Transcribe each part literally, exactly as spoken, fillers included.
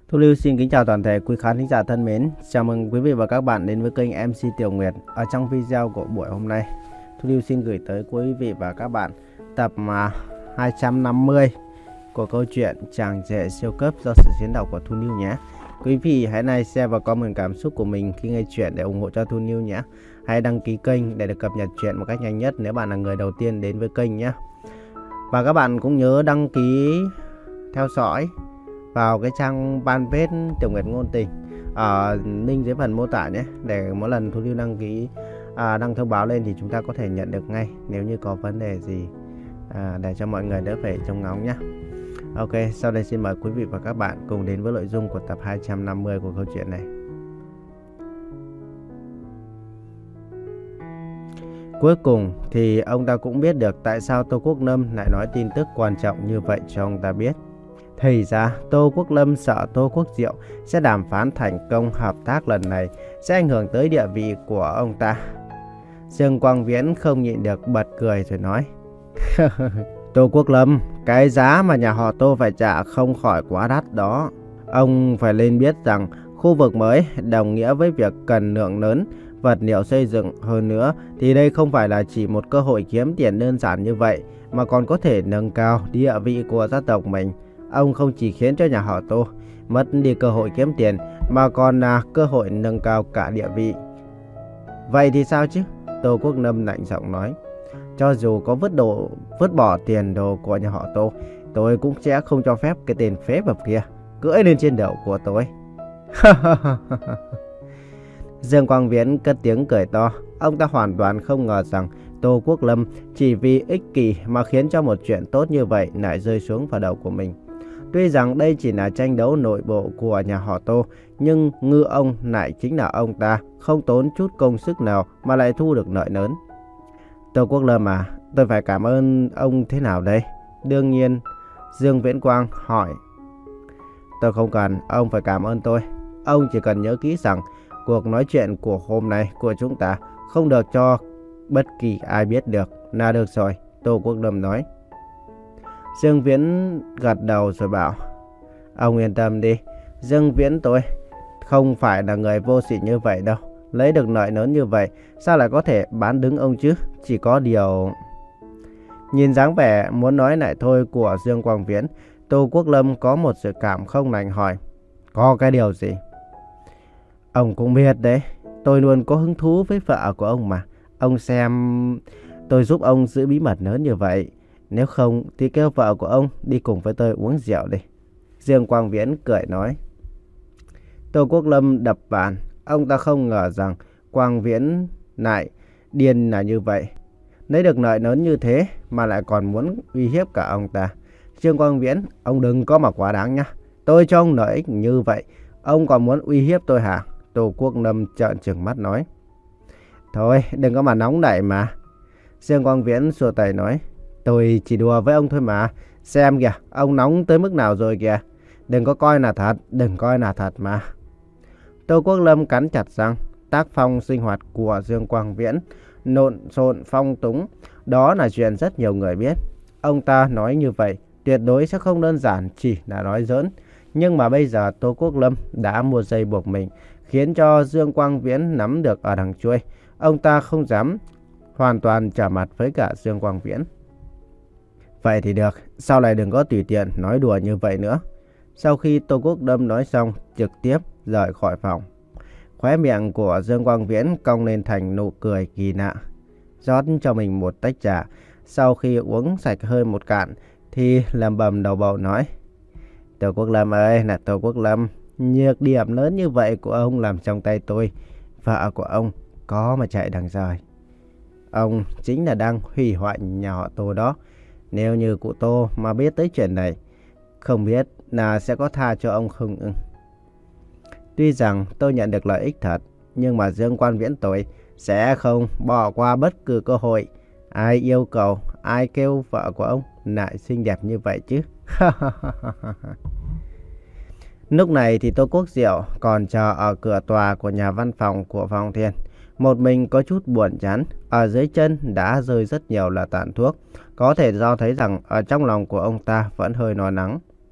Thu Lưu xin kính chào toàn thể quý khán thính giả thân mến. Chào mừng quý vị và các bạn đến với kênh em xê Tiểu Nguyệt. Ở trong video của buổi hôm nay, Thu Lưu xin gửi tới quý vị và các bạn tập hai trăm năm mươi của câu chuyện Chàng Rể Siêu Cấp do sự diễn đọc của Thu Lưu nhé. Quý vị hãy like, share và comment cảm xúc của mình khi nghe chuyện để ủng hộ cho Thu Lưu nhé. Hãy đăng ký kênh để được cập nhật chuyện một cách nhanh nhất nếu bạn là người đầu tiên đến với kênh nhé. Và các bạn cũng nhớ đăng ký theo dõi vào cái trang fanpage Tiểu Nguyệt Ngôn Tình ở link dưới phần mô tả nhé, để mỗi lần Thu Lưu đăng ký à, đăng thông báo lên thì chúng ta có thể nhận được ngay nếu như có vấn đề gì, à, để cho mọi người đỡ phải trông ngóng nhé. Ok, sau đây xin mời quý vị và các bạn cùng đến với nội dung của tập hai trăm năm mươi của câu chuyện này. Cuối cùng thì ông ta cũng biết được tại sao Tô Quốc Lâm lại nói tin tức quan trọng như vậy cho ông ta biết. Thì ra Tô Quốc Lâm sợ Tô Quốc Diệu sẽ đàm phán thành công hợp tác lần này sẽ ảnh hưởng tới địa vị của ông ta. Dương Quang Viễn không nhịn được bật cười rồi nói: Tô Quốc Lâm, cái giá mà nhà họ Tô phải trả không khỏi quá đắt đó. Ông phải nên biết rằng khu vực mới đồng nghĩa với việc cần lượng lớn vật liệu xây dựng. Hơn nữa thì đây không phải là chỉ một cơ hội kiếm tiền đơn giản như vậy, mà còn có thể nâng cao địa vị của gia tộc mình. Ông không chỉ khiến cho nhà họ Tô mất đi cơ hội kiếm tiền, mà còn là cơ hội nâng cao cả địa vị. Vậy thì sao chứ? Tô Quốc Lâm lạnh giọng nói: Cho dù có vứt đồ, vứt bỏ tiền đồ của nhà họ Tô, tôi cũng sẽ không cho phép cái tên phế vật kia cưỡi lên trên đầu của tôi. Dương Quang Viễn cất tiếng cười to. Ông ta hoàn toàn không ngờ rằng Tô Quốc Lâm chỉ vì ích kỷ mà khiến cho một chuyện tốt như vậy lại rơi xuống vào đầu của mình. Tuy rằng đây chỉ là tranh đấu nội bộ của nhà họ Tô, nhưng ngư ông lại chính là ông ta không tốn chút công sức nào mà lại thu được lợi lớn. Tô Quốc Lâm à, tôi phải cảm ơn ông thế nào đây? Đương nhiên, Dương Viễn Quang hỏi. Tôi không cần ông phải cảm ơn tôi. Ông chỉ cần nhớ kỹ rằng cuộc nói chuyện của hôm nay của chúng ta không được cho bất kỳ ai biết được là được rồi, Tô Quốc Lâm nói. Dương Viễn gật đầu rồi bảo: Ông yên tâm đi, Dương Viễn tôi không phải là người vô sỉ như vậy đâu. Lấy được lợi lớn như vậy sao lại có thể bán đứng ông chứ? Chỉ có điều... Nhìn dáng vẻ muốn nói lại thôi của Dương Quang Viễn, Tô Quốc Lâm có một sự cảm không lành hỏi: Có cái điều gì? Ông cũng biết đấy, tôi luôn có hứng thú với vợ của ông mà. Ông xem, tôi giúp ông giữ bí mật lớn như vậy. Nếu không thì kêu vợ của ông đi cùng với tôi uống rượu đi. Dương Quang Viễn cười nói. Tô Quốc Lâm đập bàn. Ông ta không ngờ rằng Quang Viễn lại điên là như vậy. Lấy được lợi lớn như thế mà lại còn muốn uy hiếp cả ông ta. Dương Quang Viễn, ông đừng có mà quá đáng nhá. Tôi cho ông lợi ích như vậy, ông còn muốn uy hiếp tôi hả? Tô Quốc Lâm trợn trừng mắt nói. Thôi đừng có mà nóng nảy mà. Dương Quang Viễn xua tay nói. Tôi chỉ đùa với ông thôi mà. Xem kìa, ông nóng tới mức nào rồi kìa. Đừng có coi là thật, đừng coi là thật mà. Tô Quốc Lâm cắn chặt răng. Tác phong sinh hoạt của Dương Quang Viễn lộn xộn phong túng, đó là chuyện rất nhiều người biết. Ông ta nói như vậy tuyệt đối sẽ không đơn giản chỉ là nói giỡn. Nhưng mà bây giờ Tô Quốc Lâm đã mua dây buộc mình, khiến cho Dương Quang Viễn nắm được ở đằng chuôi. Ông ta không dám hoàn toàn trở mặt với cả Dương Quang Viễn. Vậy thì được, sau này đừng có tùy tiện nói đùa như vậy nữa. Sau khi Tô Quốc Lâm nói xong, trực tiếp rời khỏi phòng. Khóe miệng của Dương Quang Viễn cong lên thành nụ cười kỳ lạ. Rót cho mình một tách trà. Sau khi uống sạch hơi một cạn thì lẩm bẩm đầu bầu nói: Tô Quốc Lâm ơi, là Tô Quốc Lâm, nhược điểm lớn như vậy của ông làm trong tay tôi. Vợ của ông có mà chạy đằng rời. Ông chính là đang hủy hoại nhà họ Tô đó. Nếu như cụ Tô mà biết tới chuyện này, không biết là sẽ có tha cho ông không ưng. Tuy rằng tôi nhận được lợi ích thật, nhưng mà Dương Quang Viễn tôi sẽ không bỏ qua bất cứ cơ hội. Ai yêu cầu, ai kêu vợ của ông lại xinh đẹp như vậy chứ? Lúc này thì Tô Quốc Diệu còn chờ ở cửa tòa của nhà văn phòng của Phong Thiên. Một mình có chút buồn chán, ở dưới chân đã rơi rất nhiều là tàn thuốc. Có thể do thấy rằng ở trong lòng của ông ta vẫn hơi lo lắng.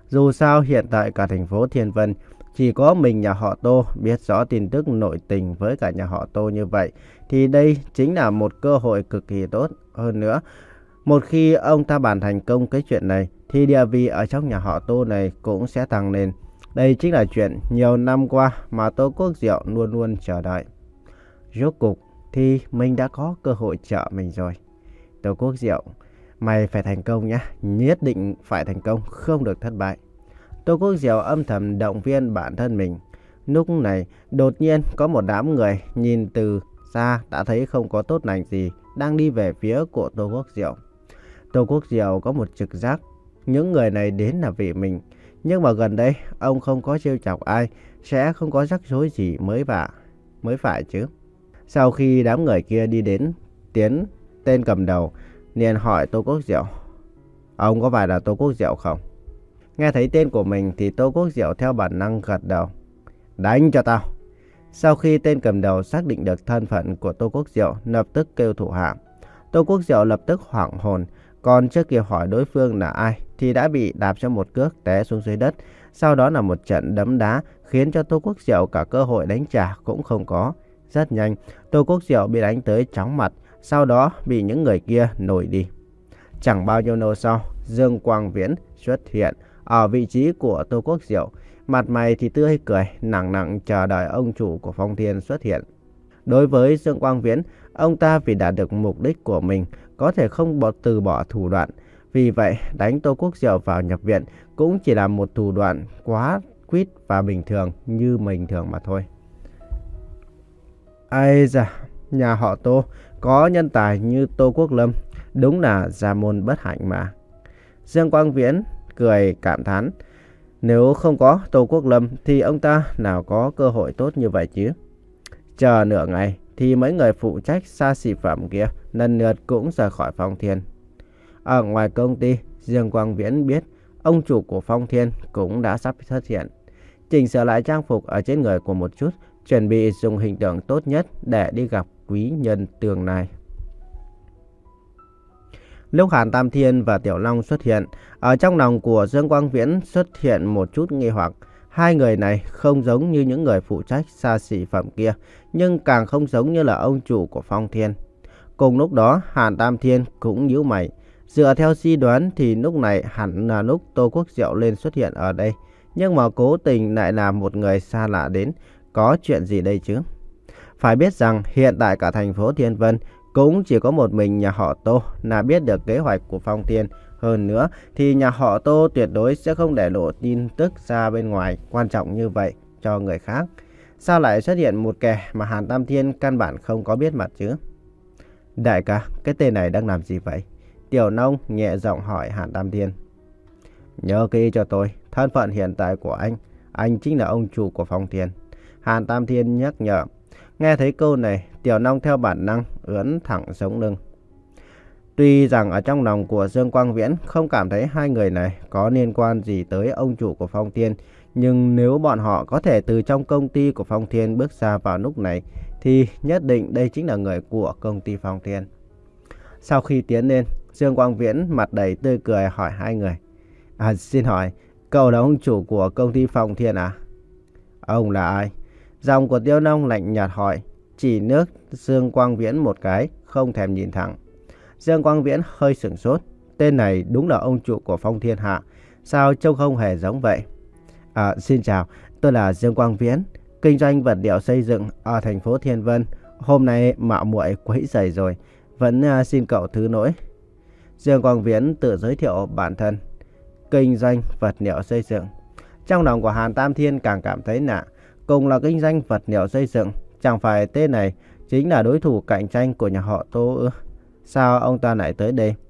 Dù sao hiện tại cả thành phố Thiên Vân chỉ có mình nhà họ Tô biết rõ tin tức nội tình với cả nhà họ Tô như vậy, thì đây chính là một cơ hội cực kỳ tốt. Hơn nữa, một khi ông ta bàn thành công cái chuyện này, thì địa vị ở trong nhà họ Tô này cũng sẽ tăng lên. Đây chính là chuyện nhiều năm qua mà Tô Quốc Diệu luôn luôn chờ đợi. Rốt cục thì mình đã có cơ hội trợ mình rồi. Tô Quốc Diệu, mày phải thành công nhé, nhất định phải thành công, không được thất bại. Tô Quốc Diệu âm thầm động viên bản thân mình. Lúc này, đột nhiên có một đám người nhìn từ xa đã thấy không có tốt lành gì đang đi về phía của Tô Quốc Diệu. Tô Quốc Diệu có một trực giác, những người này đến là vì mình. Nhưng mà gần đây, ông không có trêu chọc ai, sẽ không có rắc rối gì mới vả, mới phải chứ. Sau khi đám người kia đi đến, Tiến, tên cầm đầu, liền hỏi Tô Quốc Diệu, ông có phải là Tô Quốc Diệu không? Nghe thấy tên của mình thì Tô Quốc Diệu theo bản năng gật đầu. Đánh cho tao! Sau khi tên cầm đầu xác định được thân phận của Tô Quốc Diệu, lập tức kêu thủ hạ. Tô Quốc Diệu lập tức hoảng hồn, còn trước kia hỏi đối phương là ai thì đã bị đạp cho một cước té xuống dưới đất. Sau đó là một trận đấm đá khiến cho Tô Quốc Diệu cả cơ hội đánh trả cũng không có. Rất nhanh, Tô Quốc Diệu bị đánh tới chóng mặt, sau đó bị những người kia nổi đi. Chẳng bao nhiêu lâu sau, Dương Quang Viễn xuất hiện ở vị trí của Tô Quốc Diệu. Mặt mày thì tươi cười, nặng nặng chờ đợi ông chủ của Phong Thiên xuất hiện. Đối với Dương Quang Viễn, ông ta vì đạt được mục đích của mình, có thể không bỏ từ bỏ thủ đoạn. Vì vậy, đánh Tô Quốc Diệu vào nhập viện cũng chỉ là một thủ đoạn quá quýt và bình thường như bình thường mà thôi. Ây da, nhà họ Tô có nhân tài như Tô Quốc Lâm, đúng là gia môn bất hạnh mà. Dương Quang Viễn cười cảm thán, nếu không có Tô Quốc Lâm thì ông ta nào có cơ hội tốt như vậy chứ. Chờ nửa ngày thì mấy người phụ trách xa xỉ phẩm kia lần lượt cũng rời khỏi Phong Thiên. Ở ngoài công ty, Dương Quang Viễn biết ông chủ của Phong Thiên cũng đã sắp xuất hiện. Chỉnh sửa lại trang phục ở trên người của một chút, chuẩn bị dùng hình tượng tốt nhất để đi gặp quý nhân tương lai. Lúc Hàn Tam Thiên và Tiểu Long xuất hiện, ở trong lòng của Dương Quang Viễn xuất hiện một chút nghi hoặc. Hai người này không giống như những người phụ trách xa xỉ phẩm kia, nhưng càng không giống như là ông chủ của Phong Thiên. Cùng lúc đó, Hàn Tam Thiên cũng nhíu mày. Dựa theo suy đoán thì lúc này hẳn là lúc Tô Quốc Diệu lên xuất hiện ở đây. Nhưng mà cố tình lại là một người xa lạ đến. Có chuyện gì đây chứ? Phải biết rằng hiện tại cả thành phố Thiên Vân cũng chỉ có một mình nhà họ Tô là biết được kế hoạch của Phong Thiên. Hơn nữa thì nhà họ Tô tuyệt đối sẽ không để lộ tin tức ra bên ngoài quan trọng như vậy cho người khác. Sao lại xuất hiện một kẻ mà Hàn Tam Thiên căn bản không có biết mặt chứ? Đại ca, cái tên này đang làm gì vậy? Tiểu Nông nhẹ giọng hỏi Hàn Tam Thiên. Nhớ kỹ cho tôi, thân phận hiện tại của anh, anh chính là ông chủ của Phong Thiên. Hàn Tam Thiên nhắc nhở. Nghe thấy câu này, Tiểu Nông theo bản năng ưỡn thẳng sống lưng. Tuy rằng ở trong lòng của Dương Quang Viễn không cảm thấy hai người này có liên quan gì tới ông chủ của Phong Thiên, nhưng nếu bọn họ có thể từ trong công ty của Phong Thiên bước ra vào lúc này, thì nhất định đây chính là người của công ty Phong Thiên. Sau khi tiến lên, Dương Quang Viễn mặt đầy tươi cười hỏi hai người. À, xin hỏi, cậu là ông chủ của công ty Phong Thiên à? Ông là ai? Giọng của Tiêu Nông lạnh nhạt hỏi, chỉ nước Dương Quang Viễn một cái, không thèm nhìn thẳng. Dương Quang Viễn hơi sửng sốt, tên này đúng là ông chủ của Phong Thiên hạ, sao trông không hề giống vậy? À, xin chào, tôi là Dương Quang Viễn, kinh doanh vật liệu xây dựng ở thành phố Thiên Vân. Hôm nay mạo muội quấy rầy rồi, vẫn uh, xin cậu thứ lỗi. Dương Quang Viễn tự giới thiệu bản thân, kinh doanh vật liệu xây dựng. Trong lòng của Hàn Tam Thiên càng cảm thấy lạ, cùng là kinh doanh vật liệu xây dựng, chẳng phải tên này chính là đối thủ cạnh tranh của nhà họ Tô ư? Sao ông ta lại tới đây?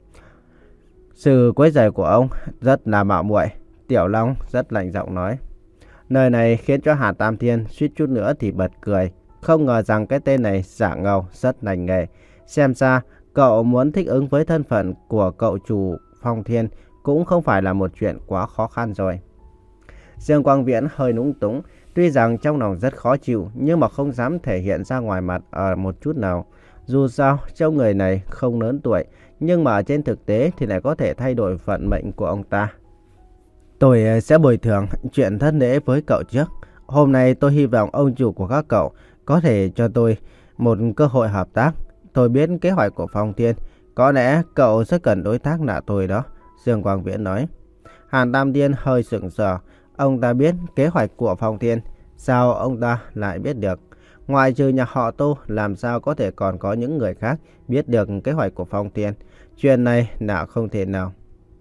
Sự quấy rầy của ông rất là mạo muội. Tiểu Long rất lạnh giọng nói. Lời này khiến cho Hàn Tam Thiên suýt chút nữa thì bật cười. Không ngờ rằng cái tên này giả ngầu rất lành nghề. Xem ra cậu muốn thích ứng với thân phận của cậu chủ Phong Thiên cũng không phải là một chuyện quá khó khăn rồi. Dương Quang Viễn hơi nũng túng. Tuy rằng trong lòng rất khó chịu, nhưng mà không dám thể hiện ra ngoài mặt ở một chút nào. Dù sao, trong người này không lớn tuổi, nhưng mà trên thực tế thì lại có thể thay đổi vận mệnh của ông ta. Tôi sẽ bồi thường chuyện thất lễ với cậu trước. Hôm nay tôi hy vọng ông chủ của các cậu có thể cho tôi một cơ hội hợp tác. Tôi biết kế hoạch của Phong Thiên, có lẽ cậu sẽ cần đối tác là tôi đó, Dương Quang Viễn nói. Hàn Tam Thiên hơi sững sờ, ông ta biết kế hoạch của Phong Thiên, sao ông ta lại biết được? Ngoại trừ nhà họ Tô, làm sao có thể còn có những người khác biết được kế hoạch của Phong Thiên? Chuyện này là không thể nào.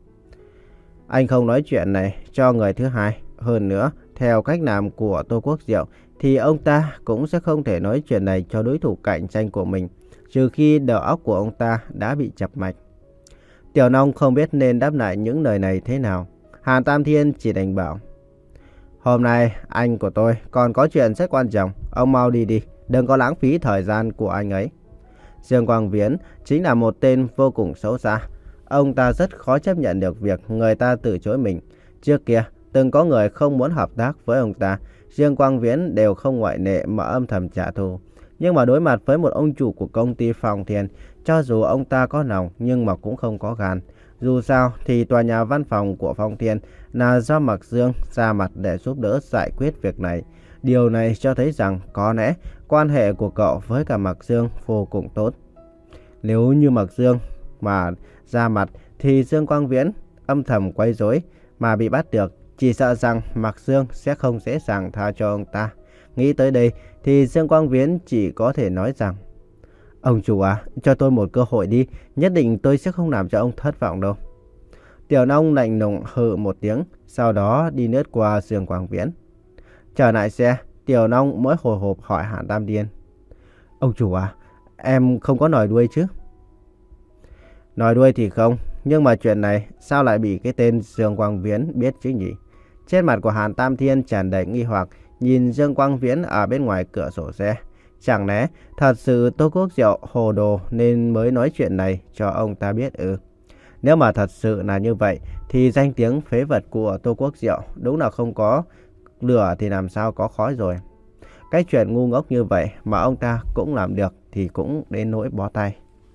Anh không nói chuyện này cho người thứ hai. Hơn nữa, theo cách làm của Tô Quốc Diệu, thì ông ta cũng sẽ không thể nói chuyện này cho đối thủ cạnh tranh của mình, trừ khi đầu óc của ông ta đã bị chập mạch. Tiểu Nông không biết nên đáp lại những lời này thế nào. Hàn Tam Thiên chỉ đành bảo: hôm nay anh của tôi còn có chuyện rất quan trọng, ông mau đi đi, đừng có lãng phí thời gian của anh ấy. Dương Quang Viễn chính là một tên vô cùng xấu xa. Ông ta rất khó chấp nhận được việc người ta từ chối mình. Trước kia, từng có người không muốn hợp tác với ông ta, Dương Quang Viễn đều không ngoại lệ mà âm thầm trả thù. Nhưng mà đối mặt với một ông chủ của công ty Phong Thiên, cho dù ông ta có lòng nhưng mà cũng không có gan. Dù sao thì tòa nhà văn phòng của Phong Thiên là do Mạc Dương ra mặt để giúp đỡ giải quyết việc này. Điều này cho thấy rằng có lẽ quan hệ của cậu với cả Mạc Dương vô cùng tốt. Nếu như Mạc Dương mà ra mặt thì Dương Quang Viễn âm thầm quấy rối mà bị bắt được, chỉ sợ rằng Mạc Dương sẽ không dễ dàng tha cho ông ta. Nghĩ tới đây thì Dương Quang Viễn chỉ có thể nói rằng: ông chủ à, cho tôi một cơ hội đi, nhất định tôi sẽ không làm cho ông thất vọng đâu. Tiểu Nông lạnh lùng hừ một tiếng, sau đó đi lướt qua Dương Quang Viễn. Trở lại xe, Tiểu Nông mới hồi hộp hỏi Hàn Tam Thiên: ông chủ à, em không có nói đuôi chứ? Nói đuôi thì không, nhưng mà chuyện này sao lại bị cái tên Dương Quang Viễn biết chứ nhỉ? Trên mặt của Hàn Tam Thiên tràn đầy nghi hoặc, nhìn Dương Quang Viễn ở bên ngoài cửa sổ xe. Chẳng lẽ thật sự Tô Quốc Diệu hồ đồ nên mới nói chuyện này cho ông ta biết ư? Nếu mà thật sự là như vậy thì danh tiếng phế vật của Tô Quốc Diệu đúng là không có lửa thì làm sao có khói rồi. Cái chuyện ngu ngốc như vậy mà ông ta cũng làm được thì cũng đến nỗi bó tay.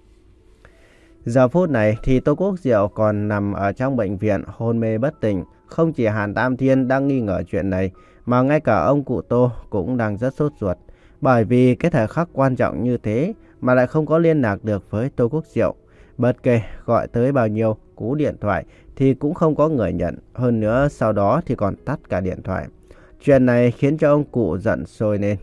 Giờ phút này thì Tô Quốc Diệu còn nằm ở trong bệnh viện hôn mê bất tỉnh. Không chỉ Hàn Tam Thiên đang nghi ngờ chuyện này, mà ngay cả ông cụ Tô cũng đang rất sốt ruột. Bởi vì cái thời khắc quan trọng như thế mà lại không có liên lạc được với Tô Quốc Diệu. Bất kể gọi tới bao nhiêu cú điện thoại thì cũng không có người nhận. Hơn nữa sau đó thì còn tắt cả điện thoại. Chuyện này khiến cho ông cụ giận sôi lên.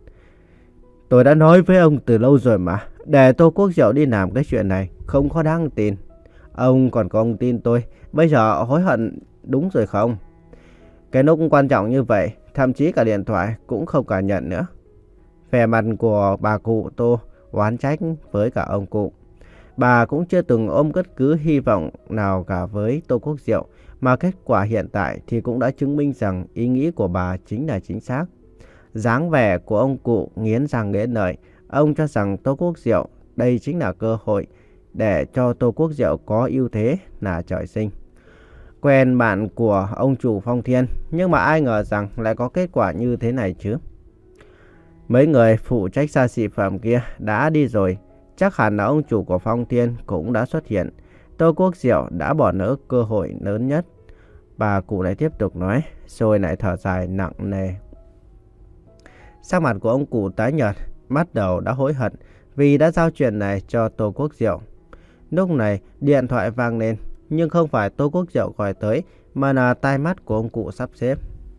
Tôi đã nói với ông từ lâu rồi mà, để Tô Quốc Diệu đi làm cái chuyện này không có đáng tin. Ông còn không tin tôi, bây giờ hối hận đúng rồi không? Cái lúc quan trọng như vậy, thậm chí cả điện thoại cũng không cả nhận nữa. Vẻ mặt của bà cụ Tô oán trách với cả ông cụ. Bà cũng chưa từng ôm bất cứ hy vọng nào cả với Tô Quốc Diệu, mà kết quả hiện tại thì cũng đã chứng minh rằng ý nghĩ của bà chính là chính xác. Dáng vẻ của ông cụ nghiến răng nghiến lợi, ông cho rằng Tô Quốc Diệu đây chính là cơ hội để cho Tô Quốc Diệu có ưu thế là trời sinh. Quen bạn của ông chủ Phong Thiên, nhưng mà ai ngờ rằng lại có kết quả như thế này chứ. Mấy người phụ trách xa xỉ phẩm kia đã đi rồi, chắc hẳn là ông chủ của Phong Thiên cũng đã xuất hiện. Tô Quốc Diệu đã bỏ lỡ cơ hội lớn nhất. Bà cụ lại tiếp tục nói, rồi lại thở dài nặng nề. Sắc mặt của ông cụ tái nhợt, bắt đầu đã hối hận vì đã giao chuyện này cho Tô Quốc Diệu. Lúc này điện thoại vang lên, nhưng không phải Tô Quốc Diệu gọi tới mà là tai mắt của ông cụ sắp xếp.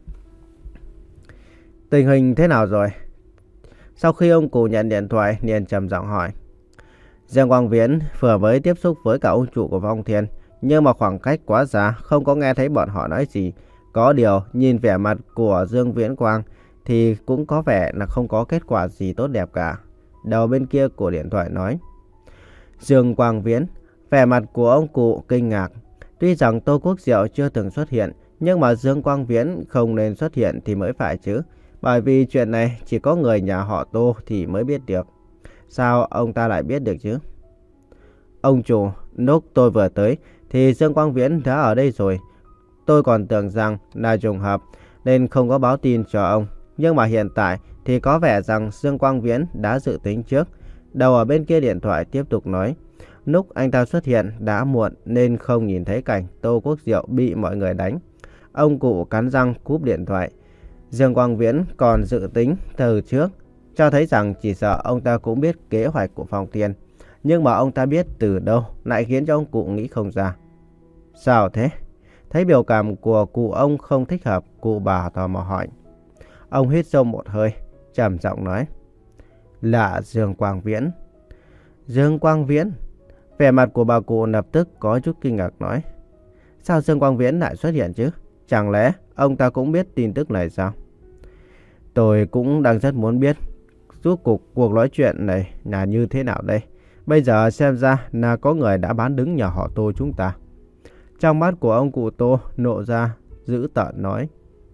Tình hình thế nào rồi? Sau khi ông cụ nhận điện thoại, liền trầm giọng hỏi. Dương Quang Viễn vừa mới tiếp xúc với cả ông chủ của Phong Thiên, nhưng mà khoảng cách quá xa, không có nghe thấy bọn họ nói gì. Có điều, nhìn vẻ mặt của Dương Viễn Quang thì cũng có vẻ là không có kết quả gì tốt đẹp cả. Đầu bên kia của điện thoại nói. Dương Quang Viễn, vẻ mặt của ông cụ kinh ngạc. Tuy rằng Tô Quốc Diệu chưa từng xuất hiện, nhưng mà Dương Quang Viễn không nên xuất hiện thì mới phải chứ. Bởi vì chuyện này chỉ có người nhà họ Tô thì mới biết được. Sao ông ta lại biết được chứ? Ông chủ, lúc tôi vừa tới thì Dương Quang Viễn đã ở đây rồi. Tôi còn tưởng rằng là trùng hợp nên không có báo tin cho ông. Nhưng mà hiện tại thì có vẻ rằng Dương Quang Viễn đã dự tính trước. Đầu ở bên kia điện thoại tiếp tục nói. Lúc anh ta xuất hiện đã muộn nên không nhìn thấy cảnh Tô Quốc Diệu bị mọi người đánh. Ông cụ cắn răng cúp điện thoại. Dương Quang Viễn còn dự tính từ trước, cho thấy rằng chỉ sợ ông ta cũng biết kế hoạch của Phong Thiên. Nhưng mà ông ta biết từ đâu lại khiến cho ông cụ nghĩ không ra. Sao thế? Thấy biểu cảm của cụ ông không thích hợp, cụ bà tò mò hỏi. Ông hít sâu một hơi, trầm giọng nói. Là Dương Quang Viễn. Dương Quang Viễn? Vẻ mặt của bà cụ lập tức có chút kinh ngạc nói. Sao Dương Quang Viễn lại xuất hiện chứ? Chẳng lẽ ông ta cũng biết tin tức này sao? Tôi cũng đang rất muốn biết rốt cuộc cuộc nói chuyện này là như thế nào đây. Bây giờ xem ra là có người đã bán đứng nhà họ Tô chúng ta. Trong mắt của ông cụ Tô nộ ra dữ tợn nói.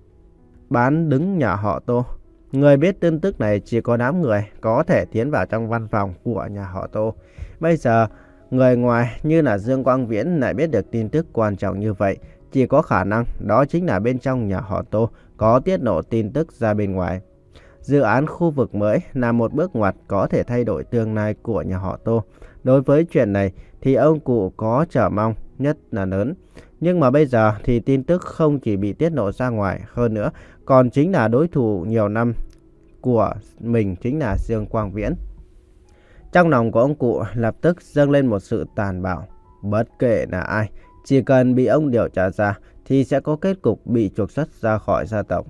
Bán đứng nhà họ Tô? Người biết tin tức này chỉ có đám người có thể tiến vào trong văn phòng của nhà họ Tô. Bây giờ người ngoài như là Dương Quang Viễn lại biết được tin tức quan trọng như vậy. Chỉ có khả năng đó chính là bên trong nhà họ Tô có tiết lộ tin tức ra bên ngoài. Dự án khu vực mới là một bước ngoặt có thể thay đổi tương lai của nhà họ Tô. Đối với chuyện này thì ông cụ có chờ mong nhất là lớn. Nhưng mà bây giờ thì tin tức không chỉ bị tiết lộ ra ngoài, hơn nữa còn chính là đối thủ nhiều năm của mình chính là Dương Quang Viễn. Trong lòng của ông cụ lập tức dâng lên một sự tàn bạo. Bất kể là ai, chỉ cần bị ông điều tra ra thì sẽ có kết cục bị trục xuất ra khỏi gia tộc.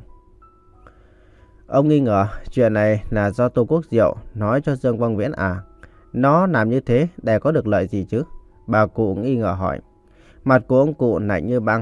Ông nghi ngờ chuyện này là do Tô Quốc Diệu nói cho Dương Quang Viễn à? Nó làm như thế để có được lợi gì chứ? Bà cụ nghi ngờ hỏi. Mặt của ông cụ lạnh như băng.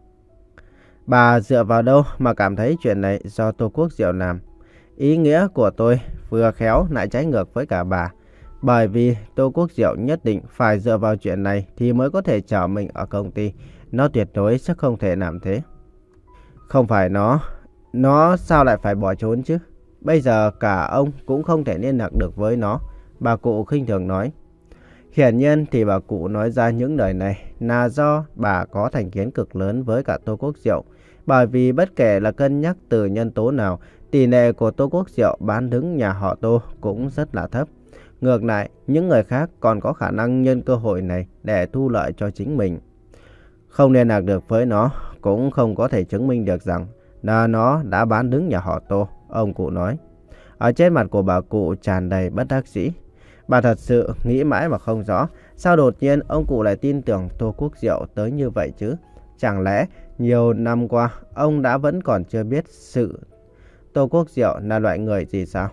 Bà dựa vào đâu mà cảm thấy chuyện này do Tô Quốc Diệu làm? Ý nghĩa của tôi vừa khéo lại trái ngược với cả bà. Bởi vì Tô Quốc Diệu nhất định phải dựa vào chuyện này thì mới có thể chở mình ở công ty. Nó tuyệt đối sẽ không thể làm thế. Không phải nó. Nó sao lại phải bỏ trốn chứ? Bây giờ cả ông cũng không thể liên lạc được với nó. Bà cụ khinh thường nói. Hiển nhiên thì bà cụ nói ra những lời này là do bà có thành kiến cực lớn với cả Tô Quốc Diệu. Bởi vì bất kể là cân nhắc từ nhân tố nào, tỷ lệ của Tô Quốc Diệu bán đứng nhà họ Tô cũng rất là thấp. Ngược lại, những người khác còn có khả năng nhân cơ hội này để thu lợi cho chính mình. Không liên lạc được với nó, cũng không có thể chứng minh được rằng là nó đã bán đứng nhà họ Tô, ông cụ nói. Ở trên mặt của bà cụ tràn đầy bất đắc dĩ. Bà thật sự nghĩ mãi mà không rõ, sao đột nhiên ông cụ lại tin tưởng Tô Quốc Diệu tới như vậy chứ? Chẳng lẽ nhiều năm qua ông đã vẫn còn chưa biết sự Tô Quốc Diệu là loại người gì sao?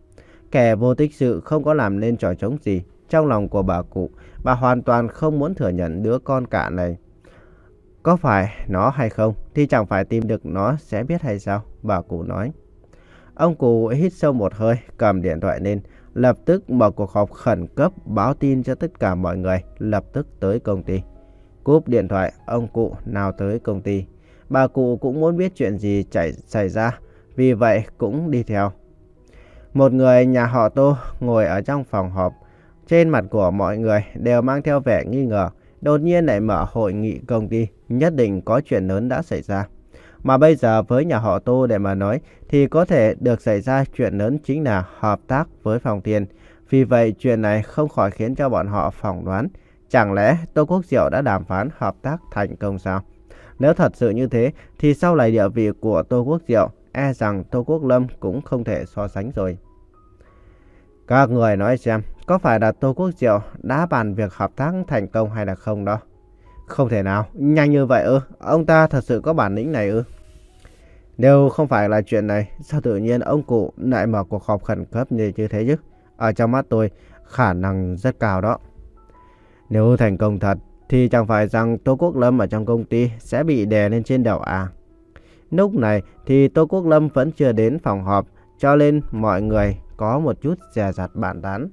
Kẻ vô tích sự không có làm nên trò trống gì. Trong lòng của bà cụ, bà hoàn toàn không muốn thừa nhận đứa con cả này. Có phải nó hay không thì chẳng phải tìm được nó sẽ biết hay sao? Bà cụ nói. Ông cụ hít sâu một hơi, cầm điện thoại lên, lập tức mở cuộc họp khẩn cấp báo tin cho tất cả mọi người lập tức tới công ty. Cúp điện thoại, ông cụ nào tới công ty. Bà cụ cũng muốn biết chuyện gì chạy xảy ra, vì vậy cũng đi theo. Một người nhà họ Tô ngồi ở trong phòng họp. Trên mặt của mọi người đều mang theo vẻ nghi ngờ. Đột nhiên lại mở hội nghị công ty, nhất định có chuyện lớn đã xảy ra. Mà bây giờ với nhà họ Tô để mà nói thì có thể được xảy ra chuyện lớn chính là hợp tác với Phong Thiên. Vì vậy chuyện này không khỏi khiến cho bọn họ phỏng đoán. Chẳng lẽ Tô Quốc Diệu đã đàm phán hợp tác thành công sao? Nếu thật sự như thế thì sau này địa vị của Tô Quốc Diệu e rằng Tô Quốc Lâm cũng không thể so sánh rồi. Các người nói xem, có phải là Tô Quốc Diệu đã bàn việc hợp tác thành công hay là không đó? Không thể nào, nhanh như vậy ư? Ông ta thật sự có bản lĩnh này ư? Nếu không phải là chuyện này, sao tự nhiên ông cụ lại mở cuộc họp khẩn cấp như thế chứ? Ở trong mắt tôi, khả năng rất cao đó. Nếu thành công thật, thì chẳng phải rằng Tô Quốc Lâm ở trong công ty sẽ bị đè lên trên đầu à? Lúc này thì Tô Quốc Lâm vẫn chưa đến phòng họp, cho nên mọi người có một chút dè dặt bàn tán.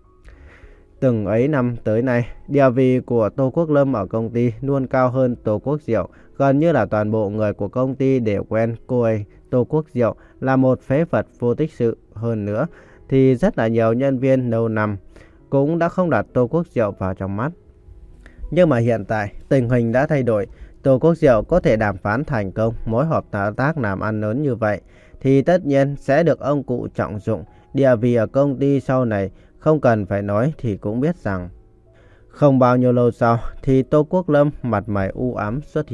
Từng ấy năm tới nay, địa vị của Tô Quốc Lâm ở công ty luôn cao hơn Tô Quốc Diệu. Gần như là toàn bộ người của công ty đều quen cô ấy. Tô Quốc Diệu là một phế vật vô tích sự. Hơn nữa thì rất là nhiều nhân viên lâu năm cũng đã không đặt Tô Quốc Diệu vào trong mắt. Nhưng mà hiện tại tình hình đã thay đổi. Tô Quốc Diệu có thể đàm phán thành công mối hợp tác làm ăn lớn như vậy thì tất nhiên sẽ được ông cụ trọng dụng. Địa vị ở công ty sau này không cần phải nói thì cũng biết rằng. Không bao nhiêu lâu sau thì Tô Quốc Lâm mặt mày u ám xuất hiện.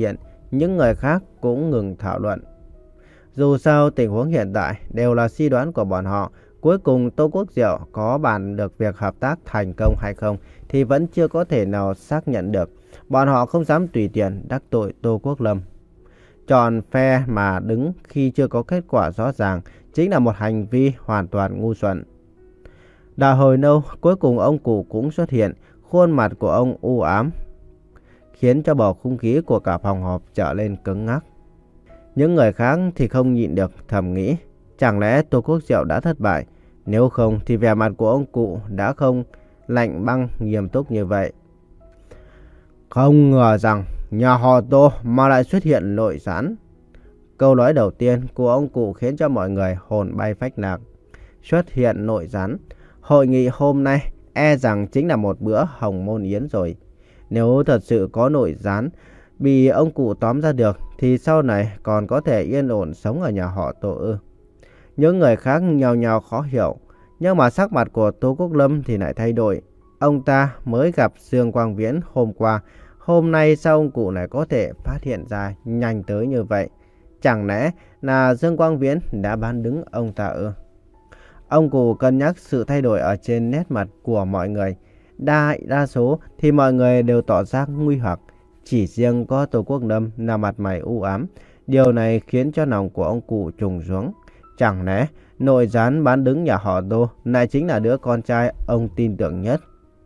những người khác cũng ngừng thảo luận. Dù sao tình huống hiện tại đều là suy đoán của bọn họ. Cuối cùng Tô Quốc Diệu có bàn được việc hợp tác thành công hay không thì vẫn chưa có thể nào xác nhận được. Bọn họ không dám tùy tiện đắc tội Tô Quốc Lâm. Chọn phe mà đứng khi chưa có kết quả rõ ràng chính là một hành vi hoàn toàn ngu xuẩn. Đã hồi lâu, cuối cùng ông cụ cũng xuất hiện. Khuôn mặt của ông u ám, khiến cho bầu không khí của cả phòng họp trở lên cứng ngắc. Những người khác thì không nhịn được thầm nghĩ, chẳng lẽ Tô Quốc Diệu đã thất bại? Nếu không thì vẻ mặt của ông cụ đã không lạnh băng nghiêm túc như vậy. Không ngờ rằng nhà họ Tô mà lại xuất hiện nội gián. Câu nói đầu tiên của ông cụ khiến cho mọi người hồn bay phách lạc. Xuất hiện nội gián. Hội nghị hôm nay e rằng chính là một bữa hồng môn yến rồi. Nếu thật sự có nội gián bị ông cụ tóm ra được thì sau này còn có thể yên ổn sống ở nhà họ Tô ư? Những người khác nhao nhao khó hiểu, nhưng mà sắc mặt của Tô Quốc Lâm thì lại thay đổi. Ông ta mới gặp Dương Quang Viễn hôm qua, hôm nay sao ông cụ này có thể phát hiện ra nhanh tới như vậy? Chẳng lẽ là Dương Quang Viễn đã bán đứng ông ta ư? Ông cụ cân nhắc sự thay đổi ở trên nét mặt của mọi người. Đa đa số thì mọi người đều tỏ ra nguy hoặc. Chỉ riêng có Tô Quốc Lâm là mặt mày u ám. Điều này khiến cho lòng của ông cụ trùng xuống. Chẳng lẽ nội gián bán đứng nhà họ Tô lại chính là đứa con trai ông tin tưởng nhất?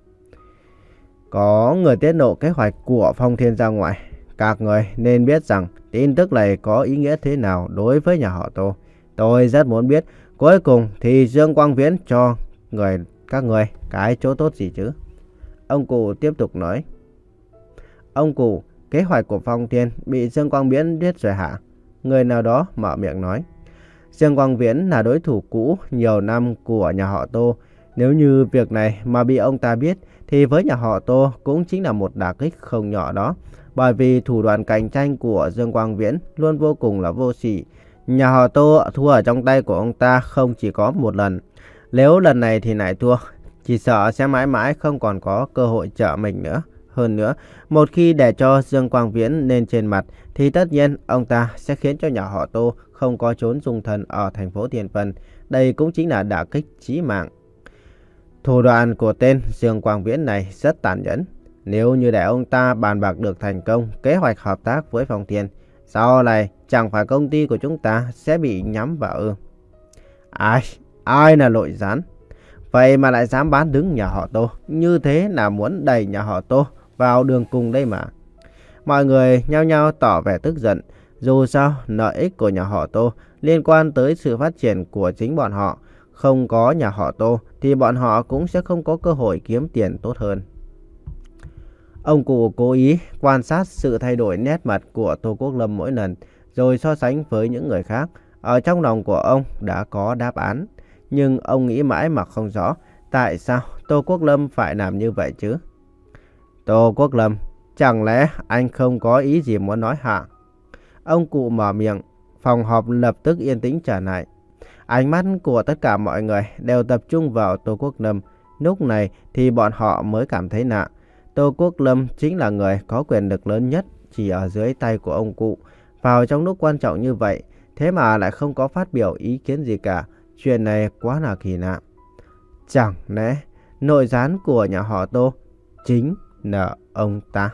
Có người tiết lộ kế hoạch của Phong Thiên ra ngoài. Các người nên biết rằng tin tức này có ý nghĩa thế nào đối với nhà họ Tô. Tôi rất muốn biết cuối cùng thì Dương Quang Viễn cho người các người cái chỗ tốt gì chứ? Ông cụ tiếp tục nói. Ông cụ, kế hoạch của Phong Thiên bị Dương Quang Viễn biết rồi hả? Người nào đó mở miệng nói. Dương Quang Viễn là đối thủ cũ nhiều năm của nhà họ Tô. Nếu như việc này mà bị ông ta biết thì với nhà họ Tô cũng chính là một đả kích không nhỏ đó. Bởi vì thủ đoạn cạnh tranh của Dương Quang Viễn luôn vô cùng là vô sỉ. Nhà họ Tô thua ở trong tay của ông ta không chỉ có một lần. Nếu lần này thì lại thua, chỉ sợ sẽ mãi mãi không còn có cơ hội trợ mình nữa. Hơn nữa, một khi để cho Dương Quang Viễn lên trên mặt thì tất nhiên ông ta sẽ khiến cho nhà họ Tô không có trốn dung thân ở thành phố Thiên Vân. Đây cũng chính là đả kích chí mạng. Thủ đoạn của tên Dương Quang Viễn này rất tàn nhẫn. Nếu như để ông ta bàn bạc được thành công kế hoạch hợp tác với Phong Thiên, sau này chẳng phải công ty của chúng ta sẽ bị nhắm vào ư? Ai, ai là nội gián? Vậy mà lại dám bán đứng nhà họ Tô, như thế là muốn đẩy nhà họ Tô vào đường cùng đây mà. Mọi người nhao nhao tỏ vẻ tức giận. Dù sao, lợi ích của nhà họ Tô liên quan tới sự phát triển của chính bọn họ. Không có nhà họ Tô thì bọn họ cũng sẽ không có cơ hội kiếm tiền tốt hơn. Ông cụ cố ý quan sát sự thay đổi nét mặt của Tô Quốc Lâm mỗi lần, rồi so sánh với những người khác. Ở trong lòng của ông đã có đáp án. Nhưng ông nghĩ mãi mà không rõ tại sao Tô Quốc Lâm phải làm như vậy chứ. Tô Quốc Lâm, chẳng lẽ anh không có ý gì muốn nói hả? Ông cụ mở miệng, phòng họp lập tức yên tĩnh trở lại. Ánh mắt của tất cả mọi người đều tập trung vào Tô Quốc Lâm. Lúc này thì bọn họ mới cảm thấy lạ. Tô Quốc Lâm chính là người có quyền lực lớn nhất chỉ ở dưới tay của ông cụ. Vào trong lúc quan trọng như vậy, thế mà lại không có phát biểu ý kiến gì cả. Chuyện này quá là kỳ lạ. Chẳng lẽ nội gián của nhà họ Tô chính là ông ta?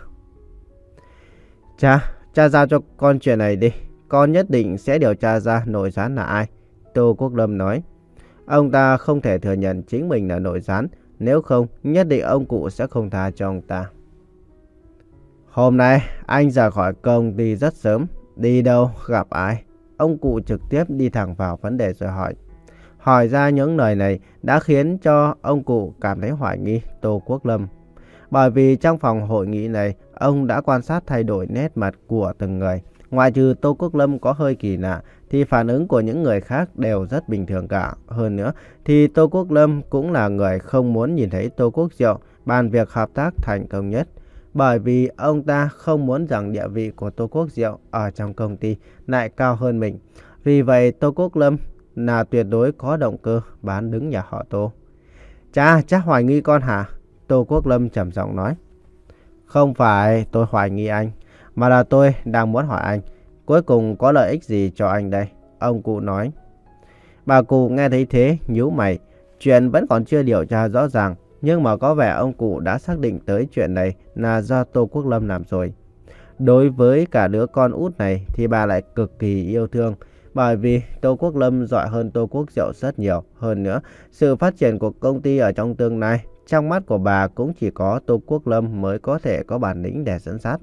Cha, cha giao cho con chuyện này đi. Con nhất định sẽ điều tra ra nội gián là ai. Tô Quốc Lâm nói. Ông ta không thể thừa nhận chính mình là nội gián. Nếu không, nhất định ông cụ sẽ không tha cho ông ta. Hôm nay, anh rời khỏi công ty rất sớm. Đi đâu, gặp ai? Ông cụ trực tiếp đi thẳng vào vấn đề rồi hỏi. Hỏi ra những lời này đã khiến cho ông cụ cảm thấy hoài nghi Tô Quốc Lâm. Bởi vì trong phòng hội nghị này, ông đã quan sát thay đổi nét mặt của từng người. Ngoại trừ Tô Quốc Lâm có hơi kỳ lạ, thì phản ứng của những người khác đều rất bình thường cả. Hơn nữa, thì Tô Quốc Lâm cũng là người không muốn nhìn thấy Tô Quốc Diệu bàn việc hợp tác thành công nhất. Bởi vì ông ta không muốn rằng địa vị của Tô Quốc Diệu ở trong công ty lại cao hơn mình. Vì vậy Tô Quốc Lâm là tuyệt đối có động cơ bán đứng nhà họ Tô. Cha, chắc hoài nghi con hả? Tô Quốc Lâm trầm giọng nói. Không phải tôi hoài nghi anh, mà là tôi đang muốn hỏi anh, cuối cùng có lợi ích gì cho anh đây? Ông cụ nói. Bà cụ nghe thấy thế, nhíu mày. Chuyện vẫn còn chưa điều tra rõ ràng, nhưng mà có vẻ ông cụ đã xác định tới chuyện này là do Tô Quốc Lâm làm rồi. Đối với cả đứa con út này thì bà lại cực kỳ yêu thương, bởi vì Tô Quốc Lâm giỏi hơn Tô Quốc Diệu rất nhiều. Hơn nữa, sự phát triển của công ty ở trong tương lai, trong mắt của bà cũng chỉ có Tô Quốc Lâm mới có thể có bản lĩnh để dẫn dắt.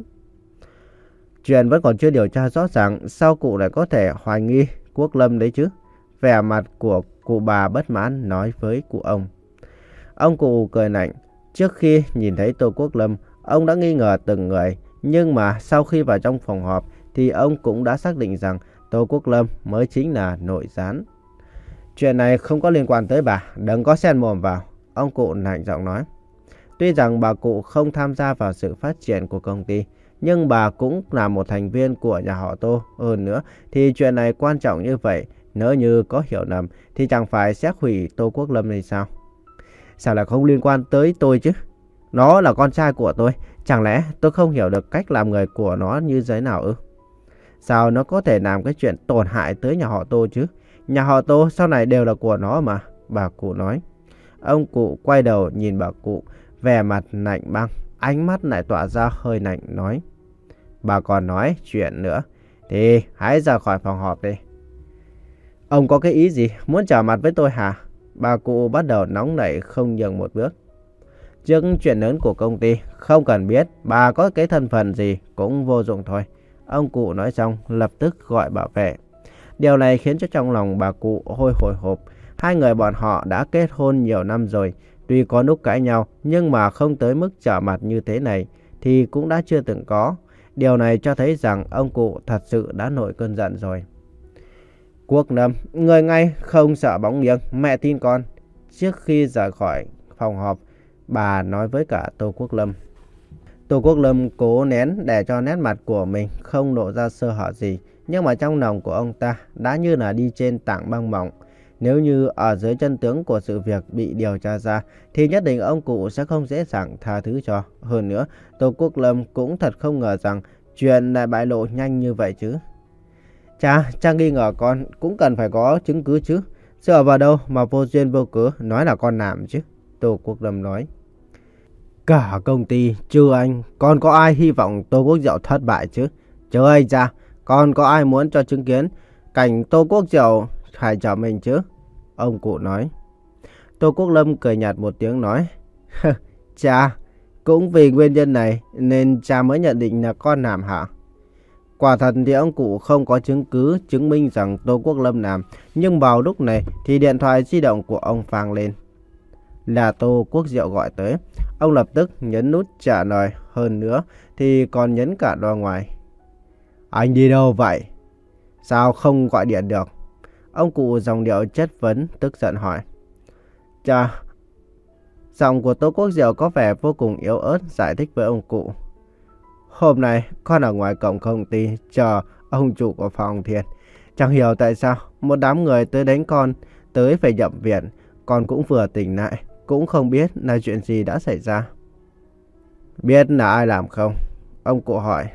Chuyện vẫn còn chưa điều tra rõ ràng, sao cụ lại có thể hoài nghi Quốc Lâm đấy chứ? Vẻ mặt của cụ bà bất mãn nói với cụ ông. Ông cụ cười lạnh. Trước khi nhìn thấy Tô Quốc Lâm, ông đã nghi ngờ từng người. Nhưng mà sau khi vào trong phòng họp thì ông cũng đã xác định rằng Tô Quốc Lâm mới chính là nội gián. Chuyện này không có liên quan tới bà, đừng có xen mồm vào. Ông cụ lạnh giọng nói. Tuy rằng bà cụ không tham gia vào sự phát triển của công ty, nhưng bà cũng là một thành viên của nhà họ Tô. Hơn nữa thì chuyện này quan trọng như vậy, nếu như có hiểu lầm thì chẳng phải sẽ hủy Tô Quốc Lâm hay sao? Sao lại không liên quan tới tôi chứ? Nó là con trai của tôi, chẳng lẽ tôi không hiểu được cách làm người của nó như thế nào ư? Sao nó có thể làm cái chuyện tổn hại tới nhà họ Tô chứ? Nhà họ Tô sau này đều là của nó mà, bà cụ nói. Ông cụ quay đầu nhìn bà cụ, vẻ mặt lạnh băng, ánh mắt lại tỏa ra hơi lạnh nói. Bà còn nói chuyện nữa, thì hãy ra khỏi phòng họp đi. Ông có cái ý gì, muốn trở mặt với tôi hả? Bà cụ bắt đầu nóng nảy không nhường một bước. Trước chuyện lớn của công ty, không cần biết bà có cái thân phận gì cũng vô dụng thôi. Ông cụ nói xong lập tức gọi bảo vệ. Điều này khiến cho trong lòng bà cụ hôi hồi hộp. Hai người bọn họ đã kết hôn nhiều năm rồi. Tuy có lúc cãi nhau nhưng mà không tới mức trở mặt như thế này thì cũng đã chưa từng có. Điều này cho thấy rằng ông cụ thật sự đã nổi cơn giận rồi. Quốc Lâm, người ngay không sợ bóng nghiêng, mẹ tin con. Trước khi rời khỏi phòng họp, bà nói với cả Tô Quốc Lâm. Tô Quốc Lâm cố nén để cho nét mặt của mình không lộ ra sơ hở gì, nhưng mà trong lòng của ông ta đã như là đi trên tảng băng mỏng. Nếu như ở dưới chân tướng của sự việc bị điều tra ra thì nhất định ông cụ sẽ không dễ dàng tha thứ cho. Hơn nữa, Tô Quốc Lâm cũng thật không ngờ rằng chuyện lại bại lộ nhanh như vậy chứ. Cha, cha nghi ngờ con cũng cần phải có chứng cứ chứ. Dựa vào đâu mà vô duyên vô cớ nói là con làm chứ? Tô Quốc Lâm nói. Cả công ty, trừ anh, còn có ai hy vọng Tô Quốc Diệu thất bại chứ? Trừ anh ra, còn có ai muốn cho chứng kiến cảnh Tô Quốc Diệu phải trở mình chứ? Ông cụ nói. Tô Quốc Lâm cười nhạt một tiếng nói. Cha, cũng vì nguyên nhân này nên cha mới nhận định là con làm hả? Quả thật thì ông cụ không có chứng cứ chứng minh rằng Tô Quốc Lâm làm. Nhưng vào lúc này thì điện thoại di động của ông vang lên. Là Tô Quốc Diệu gọi tới. Ông lập tức nhấn nút trả lời. Hơn nữa thì còn nhấn cả loa ngoài. Anh đi đâu vậy? Sao không gọi điện được? Ông cụ giọng điệu chất vấn tức giận hỏi. Chà, giọng của Tô Quốc Diệu có vẻ vô cùng yếu ớt giải thích với ông cụ. Hôm nay con ở ngoài cổng công ty chờ ông chủ của phòng thiền. Chẳng hiểu tại sao một đám người tới đánh con, tới phải nhập viện. Con cũng vừa tỉnh lại, cũng không biết là chuyện gì đã xảy ra. Biết là ai làm không? Ông cụ hỏi.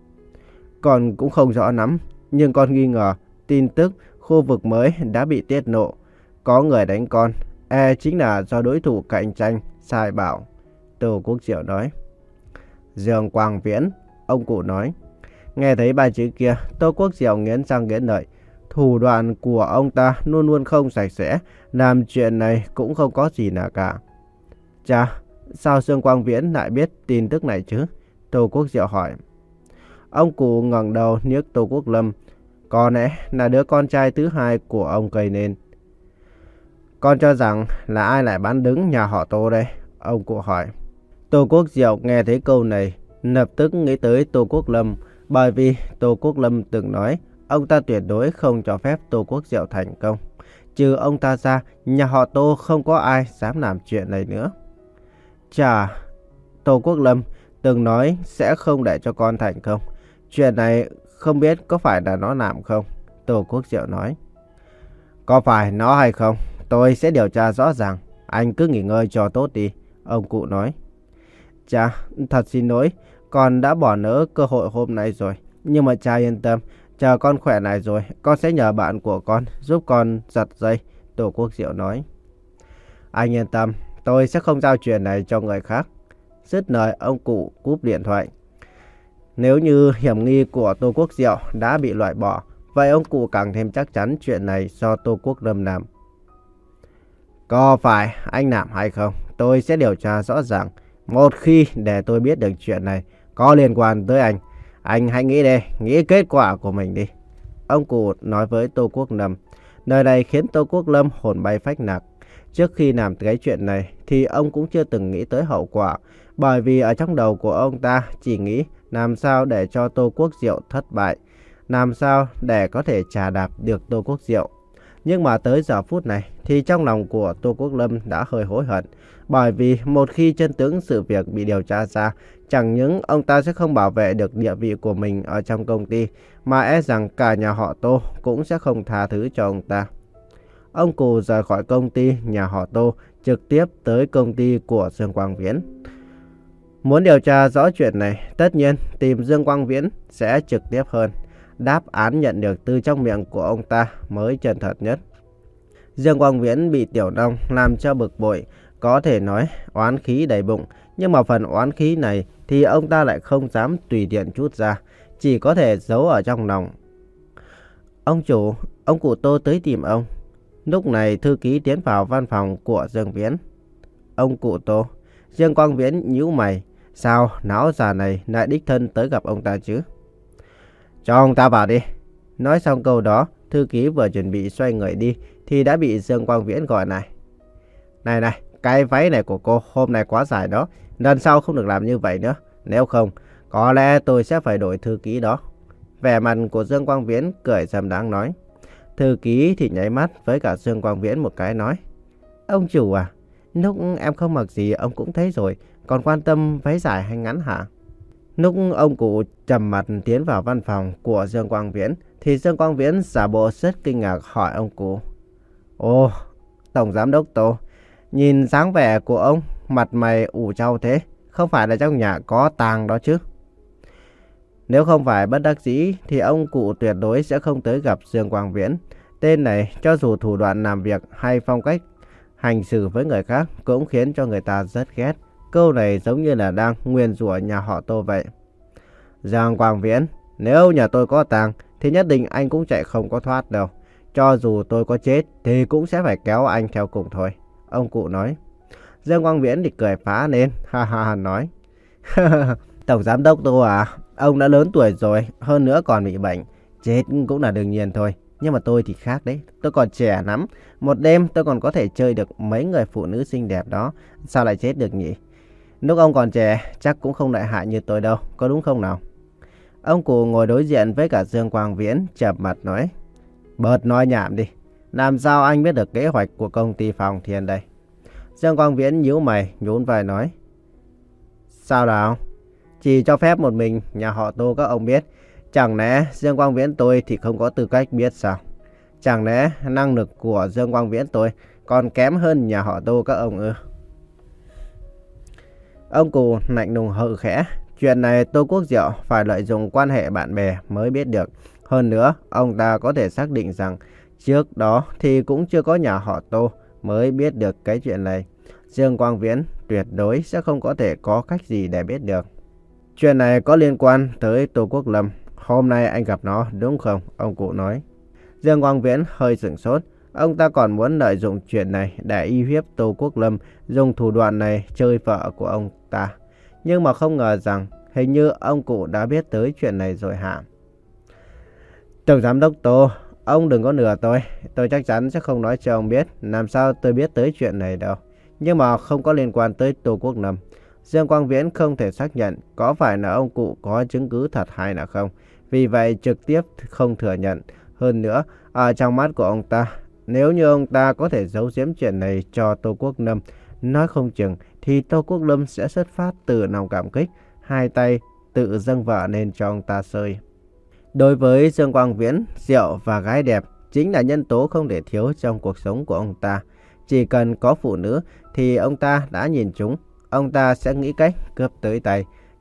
Con cũng không rõ lắm, nhưng con nghi ngờ tin tức khu vực mới đã bị tiết lộ. Có người đánh con, e chính là do đối thủ cạnh tranh sai bảo. Tô Quốc Diệu nói. Dương Quang Viễn, ông cụ nói. Nghe thấy ba chữ kia, Tô Quốc Diệu nghiến răng nghiến lợi. Thủ đoạn của ông ta luôn luôn không sạch sẽ, làm chuyện này cũng không có gì nào cả. Chà, sao Dương Quang Viễn lại biết tin tức này chứ? Tô Quốc Diệu hỏi. Ông cụ ngẩng đầu liếc Tô Quốc Lâm. Có lẽ là đứa con trai thứ hai của ông gây nên. Con cho rằng là ai lại bán đứng nhà họ Tô đây? Ông cụ hỏi. Tô Quốc Diệu nghe thấy câu này, lập tức nghĩ tới Tô Quốc Lâm. Bởi vì Tô Quốc Lâm từng nói ông ta tuyệt đối không cho phép Tô Quốc Diệu thành công. Trừ ông ta ra, nhà họ Tô không có ai dám làm chuyện này nữa. Chà, Tô Quốc Lâm từng nói sẽ không để cho con thành công. Chuyện này không biết có phải là nó làm không? Tô Quốc Diệu nói. Có phải nó hay không? Tôi sẽ điều tra rõ ràng. Anh cứ nghỉ ngơi cho tốt đi. Ông cụ nói. Chà, thật xin lỗi. con đã bỏ lỡ cơ hội hôm nay rồi. Nhưng mà cha yên tâm, chờ con khỏe lại rồi, con sẽ nhờ bạn của con giúp con giật dây, Tô Quốc Diệu nói. Anh yên tâm, tôi sẽ không giao chuyện này cho người khác. Dứt lời, ông cụ cúp điện thoại. Nếu như hiểm nghi của Tô Quốc Diệu đã bị loại bỏ, vậy ông cụ càng thêm chắc chắn chuyện này do Tô Quốc Lâm làm. Có phải anh làm hay không, tôi sẽ điều tra rõ ràng. Một khi để tôi biết được chuyện này có liên quan tới anh, anh hãy nghĩ đi, nghĩ kết quả của mình đi. Ông cụ nói với Tô Quốc Lâm. Lời này khiến Tô Quốc Lâm hồn bay phách lạc. Trước khi làm cái chuyện này thì ông cũng chưa từng nghĩ tới hậu quả. Bởi vì ở trong đầu của ông ta chỉ nghĩ làm sao để cho Tô Quốc Diệu thất bại, làm sao để có thể trà đạp được Tô Quốc Diệu. Nhưng mà tới giờ phút này thì trong lòng của Tô Quốc Lâm đã hơi hối hận. Bởi vì một khi chân tướng sự việc bị điều tra ra, chẳng những ông ta sẽ không bảo vệ được địa vị của mình ở trong công ty, mà e rằng cả nhà họ Tô cũng sẽ không tha thứ cho ông ta. Ông cụ rời khỏi công ty nhà họ Tô, trực tiếp tới công ty của Dương Quang Viễn. Muốn điều tra rõ chuyện này, tất nhiên tìm Dương Quang Viễn sẽ trực tiếp hơn. Đáp án nhận được từ trong miệng của ông ta mới chân thật nhất. Dương Quang Viễn bị Tiểu Long làm cho bực bội, có thể nói oán khí đầy bụng. Nhưng mà phần oán khí này thì ông ta lại không dám tùy tiện trút ra, chỉ có thể giấu ở trong lòng. Ông chủ, ông cụ Tô tới tìm ông. Lúc này thư ký tiến vào văn phòng của Dương Viễn. Ông cụ Tô. Dương Quang Viễn nhíu mày. Sao não già này lại đích thân tới gặp ông ta chứ? Cho ông ta vào đi. Nói xong câu đó, thư ký vừa chuẩn bị xoay người đi thì đã bị Dương Quang Viễn gọi lại. Này này, cái váy này của cô hôm nay quá dài đó. Lần sau không được làm như vậy nữa. Nếu không, có lẽ tôi sẽ phải đổi thư ký đó. Vẻ mặt của Dương Quang Viễn cười dâm đáng nói. Thư ký thì nháy mắt với cả Dương Quang Viễn một cái nói. Ông chủ à, lúc em không mặc gì ông cũng thấy rồi, còn quan tâm váy dài hay ngắn hả? Lúc ông cụ trầm mặt tiến vào văn phòng của Dương Quang Viễn thì Dương Quang Viễn giả bộ rất kinh ngạc hỏi ông cụ. Ồ, Tổng Giám đốc Tô, nhìn dáng vẻ của ông, mặt mày ủ trâu thế, không phải là trong nhà có tang đó chứ? Nếu không phải bất đắc dĩ thì ông cụ tuyệt đối sẽ không tới gặp Dương Quang Viễn. Tên này cho dù thủ đoạn làm việc hay phong cách hành xử với người khác cũng khiến cho người ta rất ghét. Câu này giống như là đang nguyền rủa nhà họ Tô vậy. Dương Quang Viễn, nếu nhà tôi có tang thì nhất định anh cũng chạy không có thoát đâu. Cho dù tôi có chết thì cũng sẽ phải kéo anh theo cùng thôi. Ông cụ nói. Dương Quang Viễn thì cười phá lên, ha ha ha nói. Tổng Giám đốc Tô à, ông đã lớn tuổi rồi, hơn nữa còn bị bệnh. Chết cũng là đương nhiên thôi. Nhưng mà tôi thì khác đấy, tôi còn trẻ lắm. Một đêm tôi còn có thể chơi được mấy người phụ nữ xinh đẹp đó. Sao lại chết được nhỉ? Lúc ông còn trẻ chắc cũng không đại hại như tôi đâu, có đúng không nào? Ông cụ ngồi đối diện với cả Dương Quang Viễn, chậm mặt nói. Bớt nói nhảm đi, làm sao anh biết được kế hoạch của công ty Phong Thiên đây? Dương Quang Viễn nhíu mày, nhún vai nói. Sao nào? Chỉ cho phép một mình nhà họ Tô các ông biết. Chẳng lẽ Dương Quang Viễn tôi thì không có tư cách biết sao? Chẳng lẽ năng lực của Dương Quang Viễn tôi còn kém hơn nhà họ Tô các ông ư? Ông cụ lạnh lùng hừ khẽ. Chuyện này Tô Quốc Diệu phải lợi dụng quan hệ bạn bè mới biết được. Hơn nữa, ông ta có thể xác định rằng trước đó thì cũng chưa có nhà họ Tô mới biết được cái chuyện này. Dương Quang Viễn tuyệt đối sẽ không có thể có cách gì để biết được. Chuyện này có liên quan tới Tô Quốc Lâm. Hôm nay anh gặp nó đúng không? Ông cụ nói. Dương Quang Viễn hơi sửng sốt. Ông ta còn muốn lợi dụng chuyện này để uy hiếp Tô Quốc Lâm, dùng thủ đoạn này chơi vợ của ông ta. Nhưng mà không ngờ rằng hình như ông cụ đã biết tới chuyện này rồi hả? Tổng Giám đốc Tô, ông đừng có lừa tôi. Tôi chắc chắn sẽ không nói cho ông biết. Làm sao tôi biết tới chuyện này đâu. Nhưng mà không có liên quan tới Tô Quốc Lâm. Dương Quang Viễn không thể xác nhận có phải là ông cụ có chứng cứ thật hay là không. Vì vậy trực tiếp không thừa nhận. Hơn nữa, ở trong mắt của ông ta, nếu như ông ta có thể giấu giếm chuyện này cho Tô Quốc Lâm, nói không chừng thì Tô Quốc Lâm sẽ xuất phát từ lòng cảm kích, hai tay tự dâng vợ lên cho ông ta sơi. Đối với Dương Quang Viễn, rượu và gái đẹp chính là nhân tố không thể thiếu trong cuộc sống của ông ta. Chỉ cần có phụ nữ thì ông ta đã nhìn chúng, ông ta sẽ nghĩ cách cướp tới tay.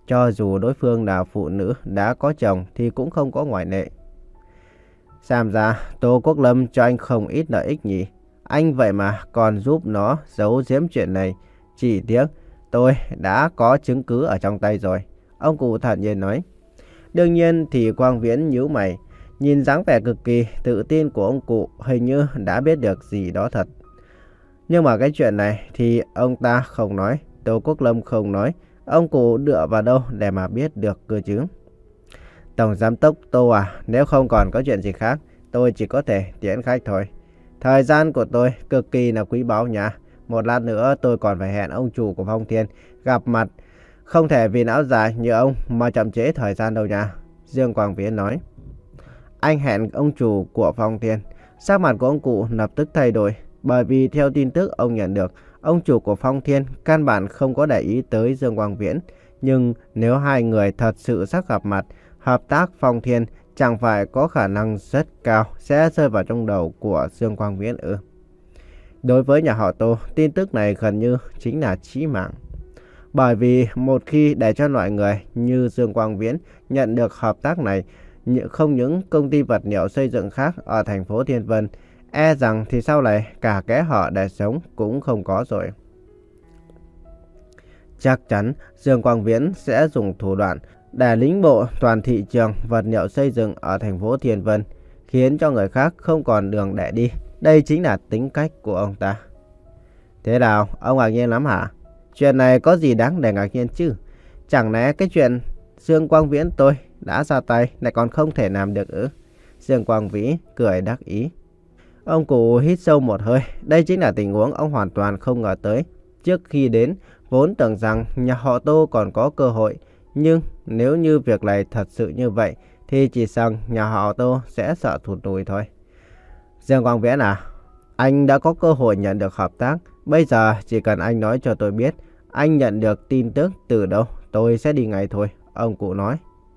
cho dù đối phương là phụ nữ đã có chồng thì cũng không có ngoại lệ. Xem ra Tô Quốc Lâm cho anh không ít lợi ích nhỉ. Anh vậy mà còn giúp nó giấu giếm chuyện này. Chỉ tiếc tôi đã có chứng cứ ở trong tay rồi, ông cụ thản nhiên nói. Đương nhiên thì Quang Viễn nhíu mày, nhìn dáng vẻ cực kỳ tự tin của ông cụ hình như đã biết được gì đó thật. Nhưng mà cái chuyện này thì ông ta không nói, Tô Quốc Lâm không nói, ông cụ dựa vào đâu để mà biết được cơ chứ? Tổng giám đốc Tô à, nếu không còn có chuyện gì khác, tôi chỉ có thể tiễn khách thôi. Thời gian của tôi cực kỳ là quý báu nha. Một lát nữa tôi còn phải hẹn ông chủ của Phong Thiên gặp mặt. Không thể vì não dài như ông mà chậm trễ thời gian đâu nha. Dương Quang Viễn nói. Anh hẹn ông chủ của Phong Thiên. Sắc mặt của ông cụ lập tức thay đổi. Bởi vì theo tin tức ông nhận được, ông chủ của Phong Thiên căn bản không có để ý tới Dương Quang Viễn. Nhưng nếu hai người thật sự sắp gặp mặt, hợp tác Phong Thiên chẳng phải có khả năng rất cao sẽ rơi vào trong đầu của Dương Quang Viễn ư? Đối với nhà họ Tô, tin tức này gần như chính là chí mạng. Bởi vì một khi để cho loại người như Dương Quang Viễn nhận được hợp tác này, không những công ty vật liệu xây dựng khác ở thành phố Thiên Vân, e rằng thì sau này cả kẽ hở để sống cũng không có rồi. Chắc chắn Dương Quang Viễn sẽ dùng thủ đoạn để lĩnh bộ toàn thị trường vật liệu xây dựng ở thành phố Thiên Vân, khiến cho người khác không còn đường để đi. Đây chính là tính cách của ông ta. Thế nào, ông ngạc nhiên lắm hả? Chuyện này có gì đáng để ngạc nhiên chứ? Chẳng lẽ cái chuyện Dương Quang Viễn tôi đã ra tay lại còn không thể làm được ư? Dương Quang Vĩ cười đắc ý. Ông cụ hít sâu một hơi. Đây chính là tình huống ông hoàn toàn không ngờ tới. Trước khi đến, vốn tưởng rằng nhà họ Tô còn có cơ hội. Nhưng nếu như việc này thật sự như vậy, thì chỉ rằng nhà họ Tô sẽ sợ thụt lùi thôi. Dương Quang Viễn à, anh đã có cơ hội nhận được hợp tác. Bây giờ chỉ cần anh nói cho tôi biết anh nhận được tin tức từ đâu, tôi sẽ đi ngay thôi, ông cụ nói.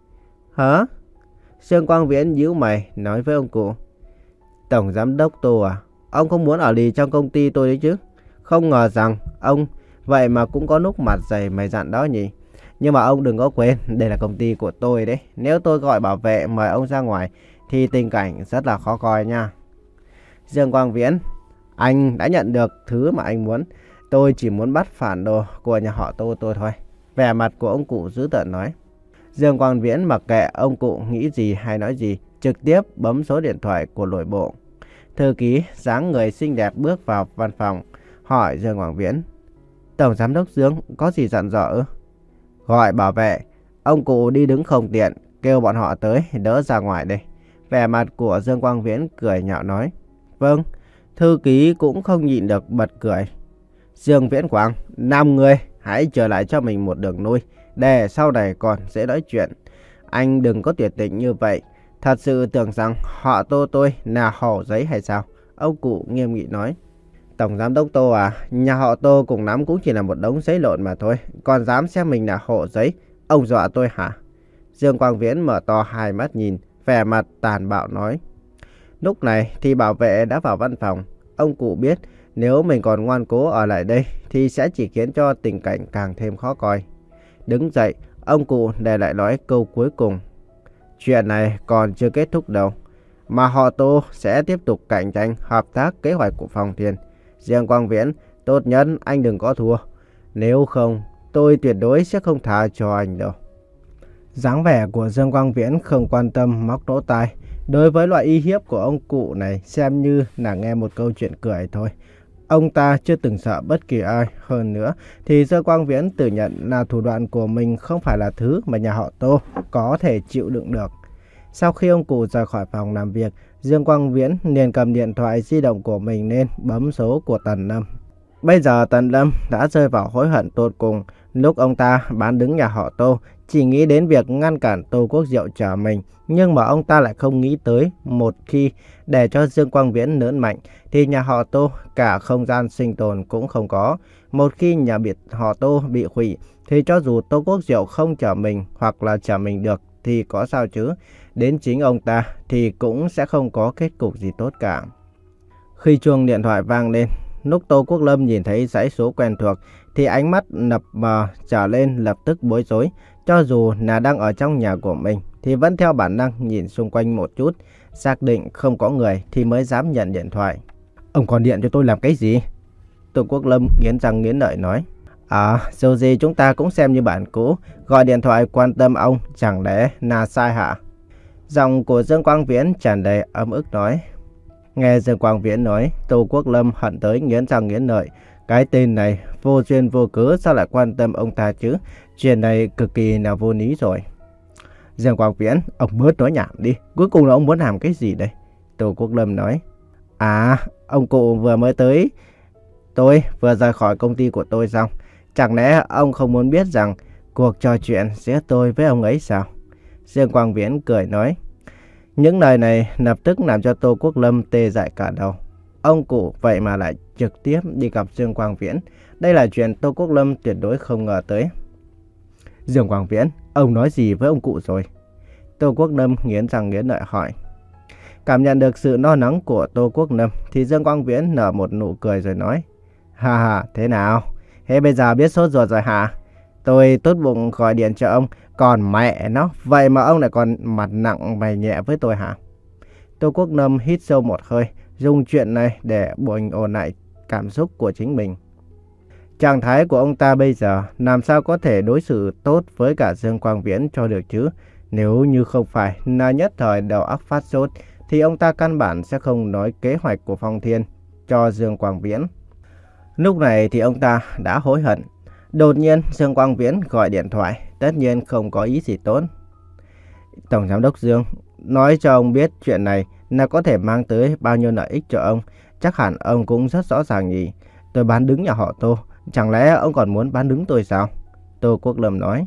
Hả? Dương Quang Viễn nhíu mày nói với ông cụ. Tổng giám đốc Tô à, ông không muốn ở lì trong công ty tôi đấy chứ? Không ngờ rằng ông vậy mà cũng có lúc mặt dày mày dặn đó nhỉ. Nhưng mà ông đừng có quên, đây là công ty của tôi đấy. Nếu tôi gọi bảo vệ mời ông ra ngoài thì tình cảnh rất là khó coi nha. Dương Quang Viễn, anh đã nhận được thứ mà anh muốn. Tôi chỉ muốn bắt phản đồ của nhà họ Tô tôi thôi. Vẻ mặt của ông cụ dữ tợn nói. Dương Quang Viễn mặc kệ ông cụ nghĩ gì hay nói gì, trực tiếp bấm số điện thoại của nội bộ. Thư ký dáng người xinh đẹp bước vào văn phòng, hỏi Dương Quang Viễn. Tổng giám đốc Dương có gì dặn dò ư? Gọi bảo vệ, ông cụ đi đứng không tiện, kêu bọn họ tới đỡ ra ngoài đây. Vẻ mặt của Dương Quang Viễn cười nhạo nói. Vâng, thư ký cũng không nhịn được bật cười. Dương Viễn Quang, năm người hãy trở lại cho mình một đường nuôi, để sau này còn dễ nói chuyện. Anh đừng có tuyệt tình như vậy. Thật sự tưởng rằng họ Tô tôi là hổ giấy hay sao? Ông cụ nghiêm nghị nói. Tổng giám đốc Tô à, nhà họ Tô cùng lắm cũng chỉ là một đống giấy lộn mà thôi. Còn dám xem mình là hổ giấy, ông dọa tôi hả? Dương Quang Viễn mở to hai mắt nhìn, vẻ mặt tàn bạo nói. Lúc này thì bảo vệ đã vào văn phòng. Ông cụ biết nếu mình còn ngoan cố ở lại đây thì sẽ chỉ khiến cho tình cảnh càng thêm khó coi. Đứng dậy, ông cụ để lại nói câu cuối cùng. Chuyện này còn chưa kết thúc đâu, mà họ Tô sẽ tiếp tục cạnh tranh hợp tác kế hoạch của Phong Thiên. Dương Quang Viễn, tốt nhất anh đừng có thua. Nếu không, tôi tuyệt đối sẽ không tha cho anh đâu. Dáng vẻ của Dương Quang Viễn không quan tâm móc lỗ tai. Đối với loại uy hiếp của ông cụ này xem như là nghe một câu chuyện cười thôi. Ông ta chưa từng sợ bất kỳ ai. Hơn nữa thì Dương Quang Viễn tự nhận là thủ đoạn của mình không phải là thứ mà nhà họ Tô có thể chịu đựng được. Sau khi ông cụ rời khỏi phòng làm việc, Dương Quang Viễn liền cầm điện thoại di động của mình lên bấm số của Tần Lâm. Bây giờ Tần Lâm đã rơi vào hối hận tột cùng. Lúc ông ta bán đứng nhà họ Tô, chỉ nghĩ đến việc ngăn cản Tô Quốc Diệu trở mình. Nhưng mà ông ta lại không nghĩ tới một khi để cho Dương Quang Viễn lớn mạnh thì nhà họ Tô cả không gian sinh tồn cũng không có. Một khi nhà biệt họ Tô bị hủy thì cho dù Tô Quốc Diệu không trở mình hoặc là trở mình được thì có sao chứ. Đến chính ông ta thì cũng sẽ không có kết cục gì tốt cả. Khi chuông điện thoại vang lên, lúc Tô Quốc Lâm nhìn thấy dãy số quen thuộc thì ánh mắt lập mờ trở lên lập tức bối rối. Cho dù là đang ở trong nhà của mình thì vẫn theo bản năng nhìn xung quanh một chút, xác định không có người thì mới dám nhận điện thoại. Ông còn điện cho tôi làm cái gì? Tô Quốc Lâm nghiến răng nghiến lợi nói. À, dù gì chúng ta cũng xem như bạn cũ, gọi điện thoại quan tâm ông, chẳng lẽ là sai hả? Giọng của Dương Quang Viễn tràn đầy ấm ức nói. Nghe Dương Quang Viễn nói, Tô Quốc Lâm hận tới nghiến răng nghiến lợi. Cái tên này vô duyên vô cớ sao lại quan tâm ông ta chứ? Chuyện này cực kỳ là vô lý rồi. Dương Quang Viễn, ông bớt nói nhảm đi. Cuối cùng là ông muốn làm cái gì đây? Tô Quốc Lâm nói. À, ông cụ vừa mới tới. Tôi vừa rời khỏi công ty của tôi xong. Chẳng lẽ ông không muốn biết rằng cuộc trò chuyện giữa tôi với ông ấy sao? Dương Quang Viễn cười nói. Những lời này lập tức làm cho Tô Quốc Lâm tê dại cả đầu. Ông cụ vậy mà lại trực tiếp đi gặp Dương Quang Viễn. Đây là chuyện Tô Quốc Lâm tuyệt đối không ngờ tới. Dương Quang Viễn, ông nói gì với ông cụ rồi? Tô Quốc Lâm nghiến răng nghiến lợi hỏi. Cảm nhận được sự lo lắng của Tô Quốc Lâm thì Dương Quang Viễn nở một nụ cười rồi nói. Ha ha, thế nào? Thế bây giờ biết sốt ruột rồi hả? Tôi tốt bụng gọi điện cho ông, còn mẹ nó, vậy mà ông lại còn mặt nặng mày nhẹ với tôi hả? Tô Quốc Lâm hít sâu một hơi, dùng chuyện này để bình ổn lại cảm xúc của chính mình. Trạng thái của ông ta bây giờ làm sao có thể đối xử tốt với cả Dương Quang Viễn cho được chứ? Nếu như không phải là nhất thời đầu óc phát sốt thì ông ta căn bản sẽ không nói kế hoạch của Phong Thiên cho Dương Quang Viễn. Lúc này thì ông ta đã hối hận. Đột nhiên Dương Quang Viễn gọi điện thoại, tất nhiên không có ý gì tốt. Tổng giám đốc Dương, nói cho ông biết chuyện này là có thể mang tới bao nhiêu lợi ích cho ông. Chắc hẳn ông cũng rất rõ ràng nhỉ. Tôi bán đứng nhà họ Tô, chẳng lẽ ông còn muốn bán đứng tôi sao? Tô Quốc Lâm nói.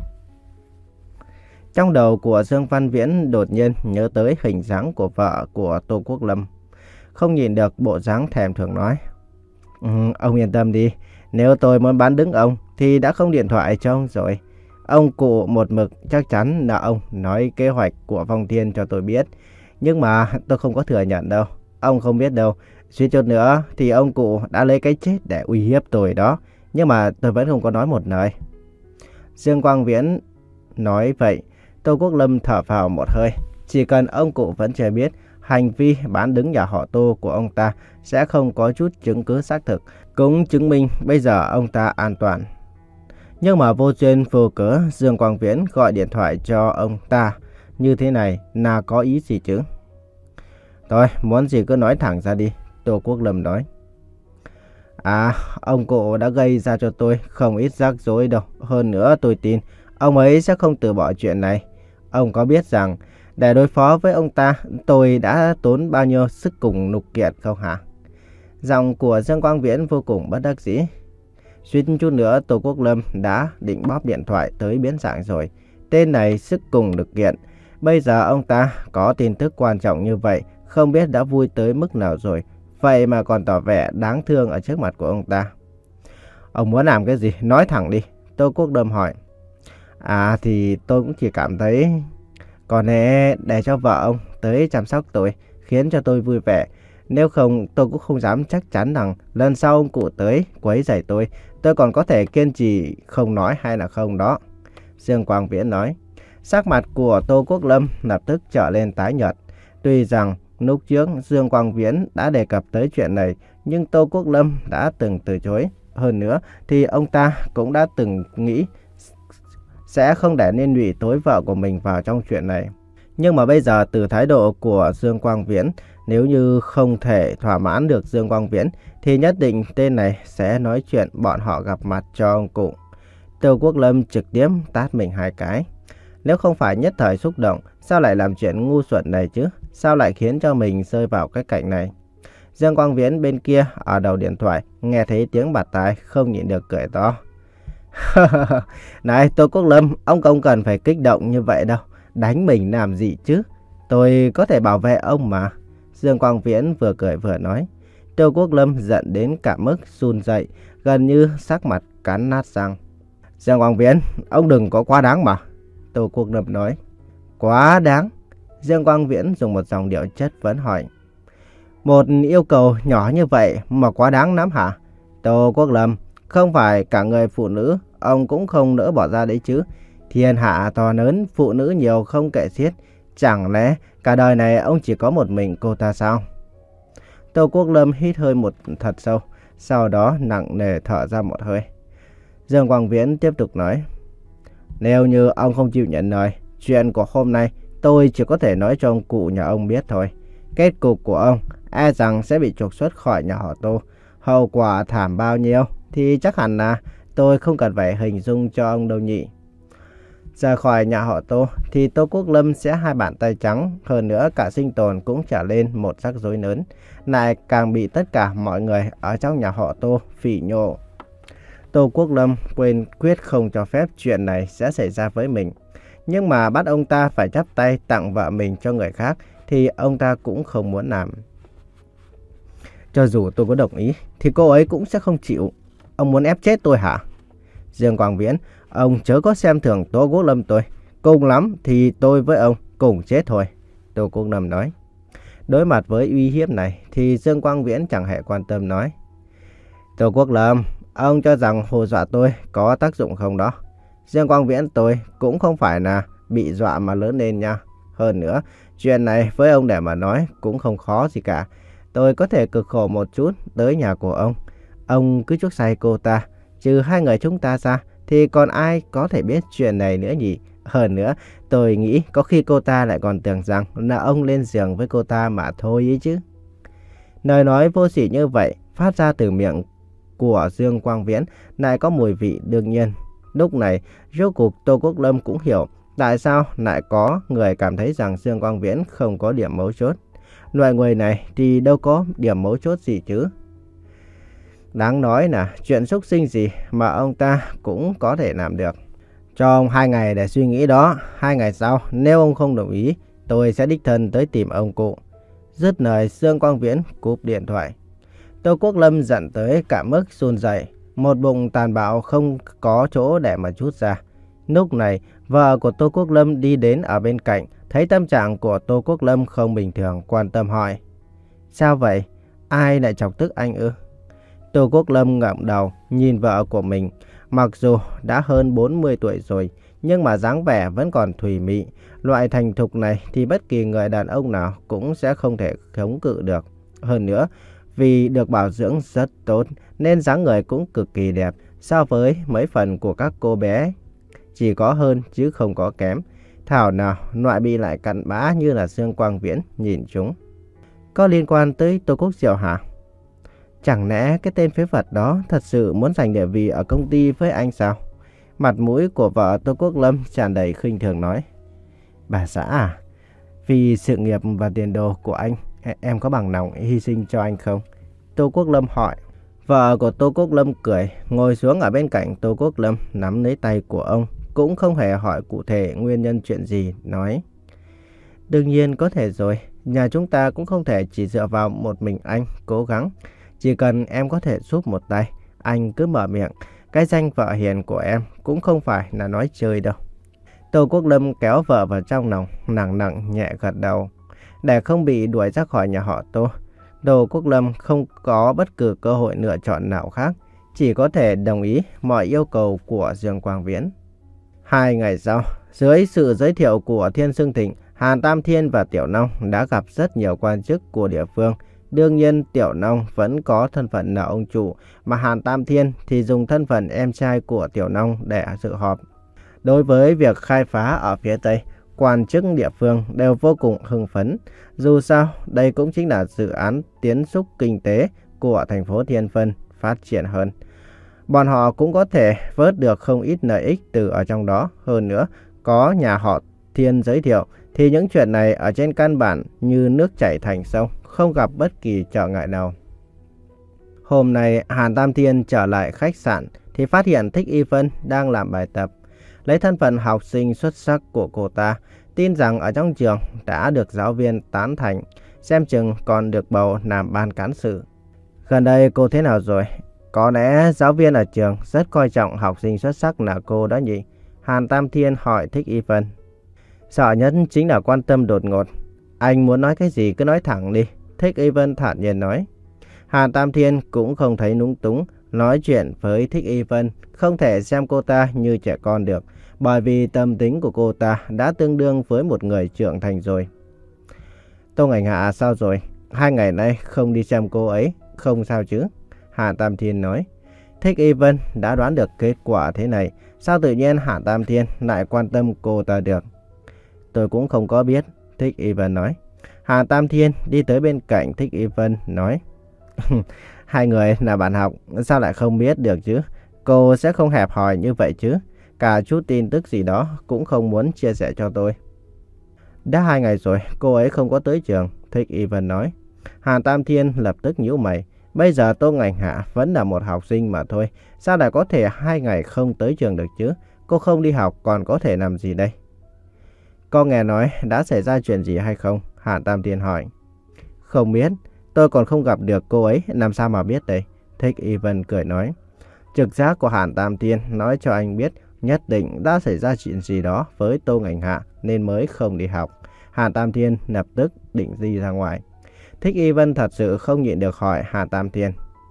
Trong đầu của Dương Văn Viễn đột nhiên nhớ tới hình dáng của vợ của Tô Quốc Lâm. Không nhìn được bộ dáng thèm thuồng nói. Ừ, ông yên tâm đi, nếu tôi muốn bán đứng ông thì đã không điện thoại cho ông rồi. Ông cụ một mực chắc chắn là ông nói kế hoạch của Phong Thiên cho tôi biết. Nhưng mà tôi không có thừa nhận đâu. Ông không biết đâu. Suy chút nữa thì ông cụ đã lấy cái chết để uy hiếp tôi đó. Nhưng mà tôi vẫn không có nói một lời. Dương Quang Viễn nói vậy, Tô Quốc Lâm thở phào một hơi. Chỉ cần ông cụ vẫn chưa biết hành vi bán đứng nhà họ Tô của ông ta sẽ không có chút chứng cứ xác thực, cũng chứng minh bây giờ ông ta an toàn. Nhưng mà vô duyên vô cớ Dương Quang Viễn gọi điện thoại cho ông ta như thế này là có ý gì chứ? Thôi, muốn gì cứ nói thẳng ra đi, Tô Quốc Lâm nói. À, ông cụ đã gây ra cho tôi không ít rắc rối đâu. Hơn nữa tôi tin ông ấy sẽ không từ bỏ chuyện này. Ông có biết rằng để đối phó với ông ta tôi đã tốn bao nhiêu sức cùng nhục kiệt không hả? Giọng của Dương Quang Viễn vô cùng bất đắc dĩ. Suýt chút nữa Tô Quốc Lâm đã định bóp điện thoại tới biến dạng rồi. Tên này sức cùng nhục kiện. Bây giờ ông ta có tin tức quan trọng như vậy, không biết đã vui tới mức nào rồi. Vậy mà còn tỏ vẻ đáng thương ở trước mặt của ông ta. Ông muốn làm cái gì? Nói thẳng đi. Tô Quốc Lâm hỏi. À thì tôi cũng chỉ cảm thấy có lẽ để cho vợ ông tới chăm sóc tôi, khiến cho tôi vui vẻ. Nếu không tôi cũng không dám chắc chắn rằng lần sau ông cụ tới quấy rầy tôi, tôi còn có thể kiên trì không nói hay là không đó. Dương Quang Viễn nói. Sắc mặt của Tô Quốc Lâm lập tức trở lên tái nhợt. Tuy rằng lúc trước Dương Quang Viễn đã đề cập tới chuyện này, nhưng Tô Quốc Lâm đã từng từ chối. Hơn nữa thì ông ta cũng đã từng nghĩ sẽ không để liên lụy tối vợ của mình vào trong chuyện này. Nhưng mà bây giờ từ thái độ của Dương Quang Viễn, nếu như không thể thỏa mãn được Dương Quang Viễn thì nhất định tên này sẽ nói chuyện bọn họ gặp mặt cho ông cụ. Tô Quốc Lâm trực tiếp tát mình hai cái. Nếu không phải nhất thời xúc động, sao lại làm chuyện ngu xuẩn này chứ? Sao lại khiến cho mình rơi vào cái cảnh này? Dương Quang Viễn bên kia ở đầu điện thoại nghe thấy tiếng bạt tai không nhịn được cười to. Này Tô Quốc Lâm, ông không cần phải kích động như vậy đâu. Đánh mình làm gì chứ? Tôi có thể bảo vệ ông mà. Dương Quang Viễn vừa cười vừa nói. Tô Quốc Lâm giận đến cả mức run rẩy, gần như sắc mặt cắn nát răng. Dương Quang Viễn, ông đừng có quá đáng mà. Tô Quốc Lâm nói. Quá đáng? Dương Quang Viễn dùng một dòng điệu chất vấn hỏi. Một yêu cầu nhỏ như vậy mà quá đáng lắm hả? Tô Quốc Lâm, không phải cả người phụ nữ ông cũng không nỡ bỏ ra đấy chứ. Thiên hạ to lớn, phụ nữ nhiều không kể xiết. Chẳng lẽ cả đời này ông chỉ có một mình cô ta sao? Tô Quốc Lâm hít hơi một thật sâu, sau đó nặng nề thở ra một hơi. Dương Quang Viễn tiếp tục nói. Nếu như ông không chịu nhận lời, chuyện của hôm nay tôi chỉ có thể nói cho ông cụ nhà ông biết thôi. Kết cục của ông e rằng sẽ bị trục xuất khỏi nhà họ Tô. Hậu quả thảm bao nhiêu thì chắc hẳn là tôi không cần phải hình dung cho ông đâu nhỉ. Rời khỏi nhà họ Tô thì Tô Quốc Lâm sẽ hai bàn tay trắng. Hơn nữa cả sinh tồn cũng trở lên một rắc rối lớn. Lại càng bị tất cả mọi người ở trong nhà họ Tô phỉ nhổ. Tô Quốc Lâm quên quyết không cho phép chuyện này sẽ xảy ra với mình. Nhưng mà bắt ông ta phải chắp tay tặng vợ mình cho người khác thì ông ta cũng không muốn làm. Cho dù tôi có đồng ý thì cô ấy cũng sẽ không chịu. Ông muốn ép chết tôi hả? Dương Quang Viễn, ông chớ có xem thường Tô Quốc Lâm tôi. Cùng lắm thì tôi với ông cùng chết thôi. Tô Quốc Lâm nói. Đối mặt với uy hiếp này thì Dương Quang Viễn chẳng hề quan tâm nói. Tô Quốc Lâm, ông cho rằng hù dọa tôi có tác dụng không đó? Dương Quang Viễn tôi cũng không phải là bị dọa mà lớn lên nha. Hơn nữa, chuyện này với ông để mà nói cũng không khó gì cả. Tôi có thể cực khổ một chút tới nhà của ông. Ông cứ chuốc say cô ta. Trừ hai người chúng ta ra thì còn ai có thể biết chuyện này nữa nhỉ? Hơn nữa, tôi nghĩ có khi cô ta lại còn tưởng rằng là ông lên giường với cô ta mà thôi ý chứ. Lời nói vô sỉ như vậy phát ra từ miệng của Dương Quang Viễn lại có mùi vị đương nhiên. Lúc này, rốt cuộc Tô Quốc Lâm cũng hiểu tại sao lại có người cảm thấy rằng Dương Quang Viễn không có điểm mấu chốt. Loại người này thì đâu có điểm mấu chốt gì chứ. Đáng nói là chuyện xúc sinh gì mà ông ta cũng có thể làm được. Cho ông hai ngày để suy nghĩ đó. Hai ngày sau, nếu ông không đồng ý, tôi sẽ đích thân tới tìm ông cụ. Dứt lời, Dương Quang Viễn cúp điện thoại. Tô Quốc Lâm giận tới cả mức run rẩy, một bụng tàn bạo không có chỗ để mà trút ra. Lúc này, vợ của Tô Quốc Lâm đi đến ở bên cạnh, thấy tâm trạng của Tô Quốc Lâm không bình thường, quan tâm hỏi. Sao vậy? Ai lại chọc tức anh ư? Tô Quốc Lâm ngẩng đầu, nhìn vợ của mình. Mặc dù đã hơn bốn mươi tuổi rồi, nhưng mà dáng vẻ vẫn còn thùy mị. Loại thành thục này thì bất kỳ người đàn ông nào cũng sẽ không thể chống cự được. Hơn nữa, vì được bảo dưỡng rất tốt nên dáng người cũng cực kỳ đẹp so với mấy phần của các cô bé. Chỉ có hơn chứ không có kém. Thảo nào loại bị lại cặn bã như là Dương Quang Viễn nhìn chúng. Có liên quan tới Tô Quốc Diệu hả? Chẳng lẽ cái tên phế vật đó thật sự muốn giành địa vị ở công ty với anh sao? Mặt mũi của vợ Tô Quốc Lâm tràn đầy khinh thường nói. Bà xã à, vì sự nghiệp và tiền đồ của anh, em có bằng lòng hy sinh cho anh không? Tô Quốc Lâm hỏi. Vợ của Tô Quốc Lâm cười, ngồi xuống ở bên cạnh Tô Quốc Lâm, nắm lấy tay của ông, cũng không hề hỏi cụ thể nguyên nhân chuyện gì, nói. Đương nhiên có thể rồi, nhà chúng ta cũng không thể chỉ dựa vào một mình anh cố gắng. Chỉ cần em có thể giúp một tay, anh cứ mở miệng, cái danh vợ hiền của em cũng không phải là nói chơi đâu. Tô Quốc Lâm kéo vợ vào trong lòng, nặng nặng nhẹ gật đầu. Để không bị đuổi ra khỏi nhà họ Tô, Tô Quốc Lâm không có bất cứ cơ hội lựa chọn nào khác, chỉ có thể đồng ý mọi yêu cầu của Dương Quang Viễn. Hai ngày sau, dưới sự giới thiệu của Thiên Sương Thịnh, Hàn Tam Thiên và Tiểu Long đã gặp rất nhiều quan chức của địa phương. Đương nhiên Tiểu Long vẫn có thân phận là ông chủ, mà Hàn Tam Thiên thì dùng thân phận em trai của Tiểu Long để dự họp. Đối với việc khai phá ở phía Tây, quan chức địa phương đều vô cùng hưng phấn. Dù sao, đây cũng chính là dự án tiến xúc kinh tế của thành phố Thiên Vân phát triển hơn. Bọn họ cũng có thể vớt được không ít lợi ích từ ở trong đó. Hơn nữa, có nhà họ Thiên giới thiệu thì những chuyện này ở trên căn bản như nước chảy thành sông, không gặp bất kỳ trở ngại nào. Hôm nay Hàn Tam Thiên trở lại khách sạn thì phát hiện Thích Y Vân đang làm bài tập. Lấy thân phận học sinh xuất sắc của cô ta, tin rằng ở trong trường đã được giáo viên tán thành, xem chừng còn được bầu làm ban cán sự. Gần đây cô thế nào rồi? Có lẽ giáo viên ở trường rất coi trọng học sinh xuất sắc là cô đó nhỉ? Hàn Tam Thiên hỏi Thích Y Vân. Sợ nhất chính là quan tâm đột ngột. Anh muốn nói cái gì cứ nói thẳng đi, Thích Y Vân thản nhiên nói. Hàn Tam Thiên cũng không thấy núng túng, nói chuyện với Thích Y Vân không thể xem cô ta như trẻ con được. bởi vì tâm tính của cô ta đã tương đương với một người trưởng thành rồi. Tô Ngành Hạ sao rồi? Hai ngày nay không đi xem cô ấy, không sao chứ? Hạ Tam Thiên nói. Thích Y Vân đã đoán được kết quả thế này, sao tự nhiên Hạ Tam Thiên lại quan tâm cô ta được? Tôi cũng không có biết, Thích Y Vân nói. Hạ Tam Thiên đi tới bên cạnh Thích Y Vân nói. Hai người là bạn học, sao lại không biết được chứ? Cô sẽ không hẹp hòi như vậy chứ? Cả chút tin tức gì đó cũng không muốn chia sẻ cho tôi. Đã hai ngày rồi, cô ấy không có tới trường, Thích Y Vân nói. Hạ Tam Thiên lập tức nhíu mày. Bây giờ Tô Ngành Hạ vẫn là một học sinh mà thôi. Sao lại có thể hai ngày không tới trường được chứ? Cô không đi học còn có thể làm gì đây? Cô nghe nói đã xảy ra chuyện gì hay không? Hạ Tam Thiên hỏi. Không biết. Tôi còn không gặp được cô ấy, làm sao mà biết đây? Thích Y Vân cười nói. Trực giác của Hạ Tam Thiên nói cho anh biết nhất định đã xảy ra chuyện gì đó với Tô Ngành Hạ nên mới không đi học. Hạ Tam Thiên lập tức định đi ra ngoài. Thích Y Vân thật sự không nhịn được hỏi Hạ Tam Thiên.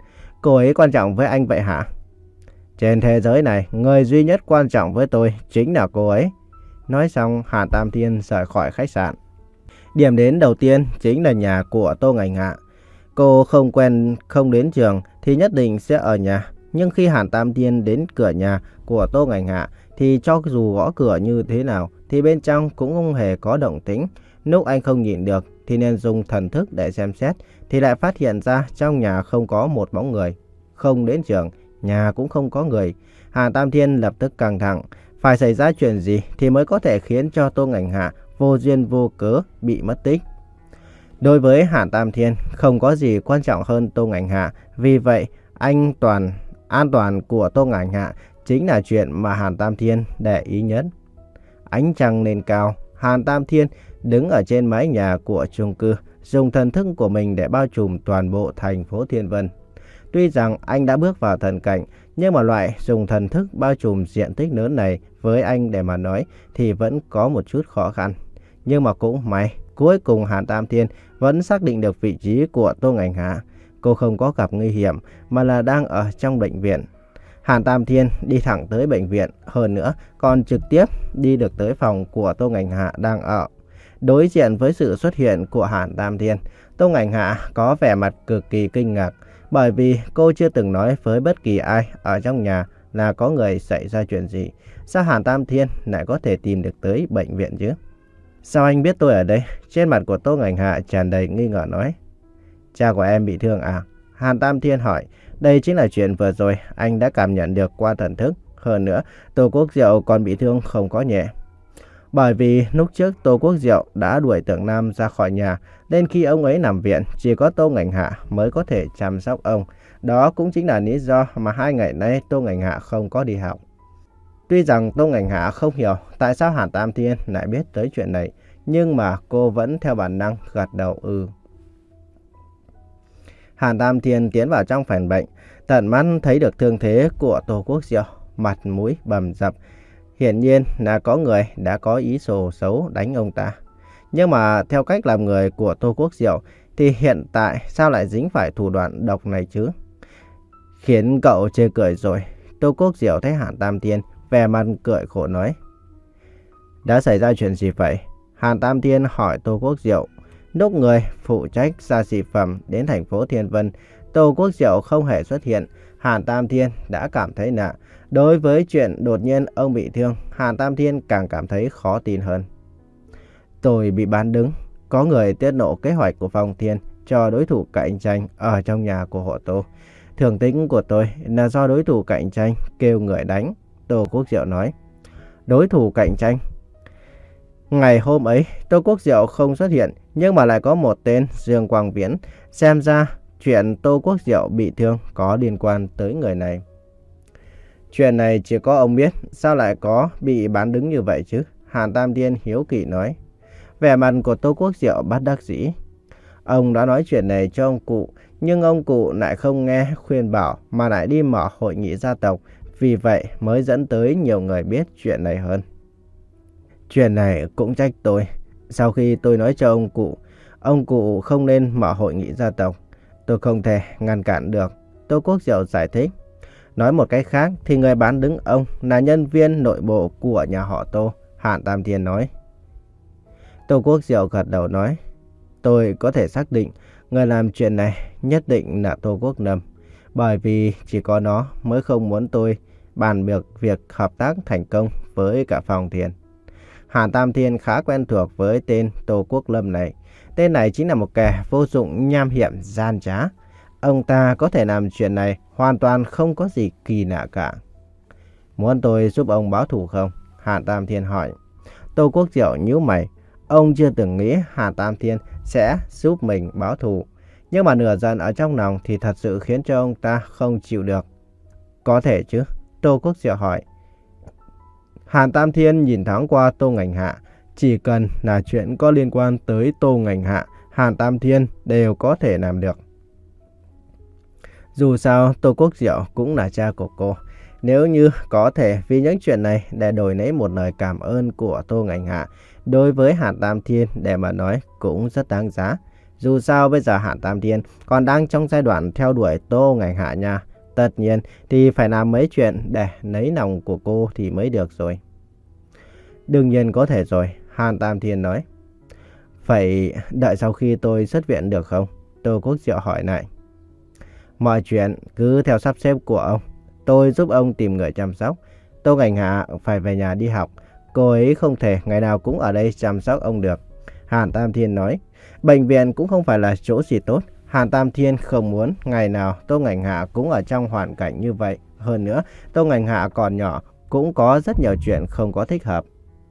Cô ấy quan trọng với anh vậy hả? Trên thế giới này, người duy nhất quan trọng với tôi chính là cô ấy. Nói xong, Hạ Tam Thiên rời khỏi khách sạn. Điểm đến đầu tiên chính là nhà của Tô Ngành Hạ. Cô không quen không đến trường thì nhất định sẽ ở nhà. Nhưng khi Hạ Tam Thiên đến cửa nhà của Tô Ngành Hạ thì cho dù gõ cửa như thế nào thì bên trong cũng không hề có động tĩnh. Lúc anh không nhịn được thì nên dùng thần thức để xem xét thì lại phát hiện ra trong nhà không có một bóng người. Không đến trường, nhà cũng không có người. Hạ Tam Thiên lập tức căng thẳng. Phải xảy ra chuyện gì thì mới có thể khiến cho Tô Ngành Hạ vô duyên vô cớ bị mất tích. Đối với Hạ Tam Thiên không có gì quan trọng hơn Tô Ngành Hạ. Vì vậy anh toàn an toàn của Tô Ngành Hạ chính là chuyện mà Hạ Tam Thiên để ý nhất. Ánh trăng lên cao, Hạ Tam Thiên đứng ở trên mái nhà của chung cư, dùng thần thức của mình để bao trùm toàn bộ thành phố Thiên Vân. Tuy rằng anh đã bước vào thần cảnh, nhưng mà loại dùng thần thức bao trùm diện tích lớn này với anh để mà nói thì vẫn có một chút khó khăn. Nhưng mà cũng may, cuối cùng Hạ Tam Thiên vẫn xác định được vị trí của Tô Ngành Hạ. Cô không có gặp nguy hiểm mà là đang ở trong bệnh viện. Hạ Tam Thiên đi thẳng tới bệnh viện, hơn nữa còn trực tiếp đi được tới phòng của Tô Ngành Hạ đang ở. Đối diện với sự xuất hiện của Hạ Tam Thiên, Tô Ngành Hạ có vẻ mặt cực kỳ kinh ngạc, bởi vì cô chưa từng nói với bất kỳ ai ở trong nhà là có người xảy ra chuyện gì. Sao Hạ Tam Thiên lại có thể tìm được tới bệnh viện chứ? Sao anh biết tôi ở đây? Trên mặt của Tô Ngành Hạ tràn đầy nghi ngờ nói. Cha của em bị thương à? Hạ Tam Thiên hỏi. Đây chính là chuyện vừa rồi anh đã cảm nhận được qua thần thức. Hơn nữa, Tô Quốc Diệu còn bị thương không có nhẹ. Bởi vì lúc trước Tô Quốc Diệu đã đuổi Tưởng Nam ra khỏi nhà, nên khi ông ấy nằm viện, chỉ có Tô Ngành Hạ mới có thể chăm sóc ông. Đó cũng chính là lý do mà hai ngày nay Tô Ngành Hạ không có đi học. Tuy rằng Tô Ngành Hạ không hiểu tại sao Hạ Tam Thiên lại biết tới chuyện này, nhưng mà cô vẫn theo bản năng gật đầu ừ. Hạ Tam Thiên tiến vào trong phòng bệnh, tận mắt thấy được thương thế của Tô Quốc Diệu, mặt mũi bầm dập. Hiển nhiên là có người đã có ý đồ xấu đánh ông ta. Nhưng mà theo cách làm người của Tô Quốc Diệu thì hiện tại sao lại dính phải thủ đoạn độc này chứ? Khiến cậu chê cười rồi. Tô Quốc Diệu thấy Hạ Tam Thiên vẻ mặt cười khổ nói. Đã xảy ra chuyện gì vậy? Hạ Tam Thiên hỏi Tô Quốc Diệu. Lúc người phụ trách xa xỉ phẩm đến thành phố Thiên Vân, Tô Quốc Diệu không hề xuất hiện. Hạ Tam Thiên đã cảm thấy lạ. Đối với chuyện đột nhiên ông bị thương, Hạ Tam Thiên càng cảm thấy khó tin hơn. Tôi bị bán đứng. Có người tiết lộ kế hoạch của Phong Thiên cho đối thủ cạnh tranh ở trong nhà của họ Tô. Thường tính của tôi là do đối thủ cạnh tranh kêu người đánh. Tô Quốc Diệu nói. Đối thủ cạnh tranh? Ngày hôm ấy, Tô Quốc Diệu không xuất hiện, nhưng mà lại có một tên Dương Quang Viễn. Xem ra chuyện Tô Quốc Diệu bị thương có liên quan tới người này. Chuyện này chỉ có ông biết, sao lại có bị bán đứng như vậy chứ? Hạ Tam Thiên hiếu kỳ nói. Vẻ mặt của Tô Quốc Diệu bất đắc dĩ. Ông đã nói chuyện này cho ông cụ, nhưng ông cụ lại không nghe khuyên bảo mà lại đi mở hội nghị gia tộc. Vì vậy mới dẫn tới nhiều người biết chuyện này hơn. Chuyện này cũng trách tôi. Sau khi tôi nói cho ông cụ, ông cụ không nên mở hội nghị gia tộc. Tôi không thể ngăn cản được. Tô Quốc Diệu giải thích. Nói một cách khác thì người bán đứng ông là nhân viên nội bộ của nhà họ Tô, Hàn Tam Thiên nói. Tô Quốc Diệu gật đầu nói, tôi có thể xác định người làm chuyện này nhất định là Tô Quốc Lâm, bởi vì chỉ có nó mới không muốn tôi bàn được việc hợp tác thành công với cả Phong Thiên. Hàn Tam Thiên khá quen thuộc với tên Tô Quốc Lâm này. Tên này chính là một kẻ vô dụng, nham hiểm, gian trá. Ông ta có thể làm chuyện này hoàn toàn không có gì kỳ lạ cả. Muốn tôi giúp ông báo thù không? Hàn Tam Thiên hỏi. Tô Quốc Diệu nhíu mày. Ông chưa từng nghĩ Hàn Tam Thiên sẽ giúp mình báo thù. Nhưng mà nửa giận ở trong lòng thì thật sự khiến cho ông ta không chịu được. Có thể chứ? Tô Quốc Diệu hỏi. Hàn Tam Thiên nhìn thoáng qua Tô Ngành Hạ. Chỉ cần là chuyện có liên quan tới Tô Ngành Hạ, Hàn Tam Thiên đều có thể làm được. Dù sao, Tô Quốc Diệu cũng là cha của cô. Nếu như có thể vì những chuyện này để đổi lấy một lời cảm ơn của Tô Ngành Hạ, đối với Hàn Tam Thiên để mà nói cũng rất đáng giá. Dù sao bây giờ Hàn Tam Thiên còn đang trong giai đoạn theo đuổi Tô Ngành Hạ nha. Tất nhiên thì phải làm mấy chuyện để lấy lòng của cô thì mới được rồi. Đương nhiên có thể rồi, Hàn Tam Thiên nói. Phải đợi sau khi tôi xuất viện được không? Tô Quốc Diệu hỏi lại. Mọi chuyện cứ theo sắp xếp của ông. Tôi giúp ông tìm người chăm sóc. Tô Ngành Hạ phải về nhà đi học. Cô ấy không thể ngày nào cũng ở đây chăm sóc ông được. Hàn Tam Thiên nói. Bệnh viện cũng không phải là chỗ gì tốt. Hàn Tam Thiên không muốn ngày nào Tô Ngành Hạ cũng ở trong hoàn cảnh như vậy. Hơn nữa, Tô Ngành Hạ còn nhỏ, cũng có rất nhiều chuyện không có thích hợp.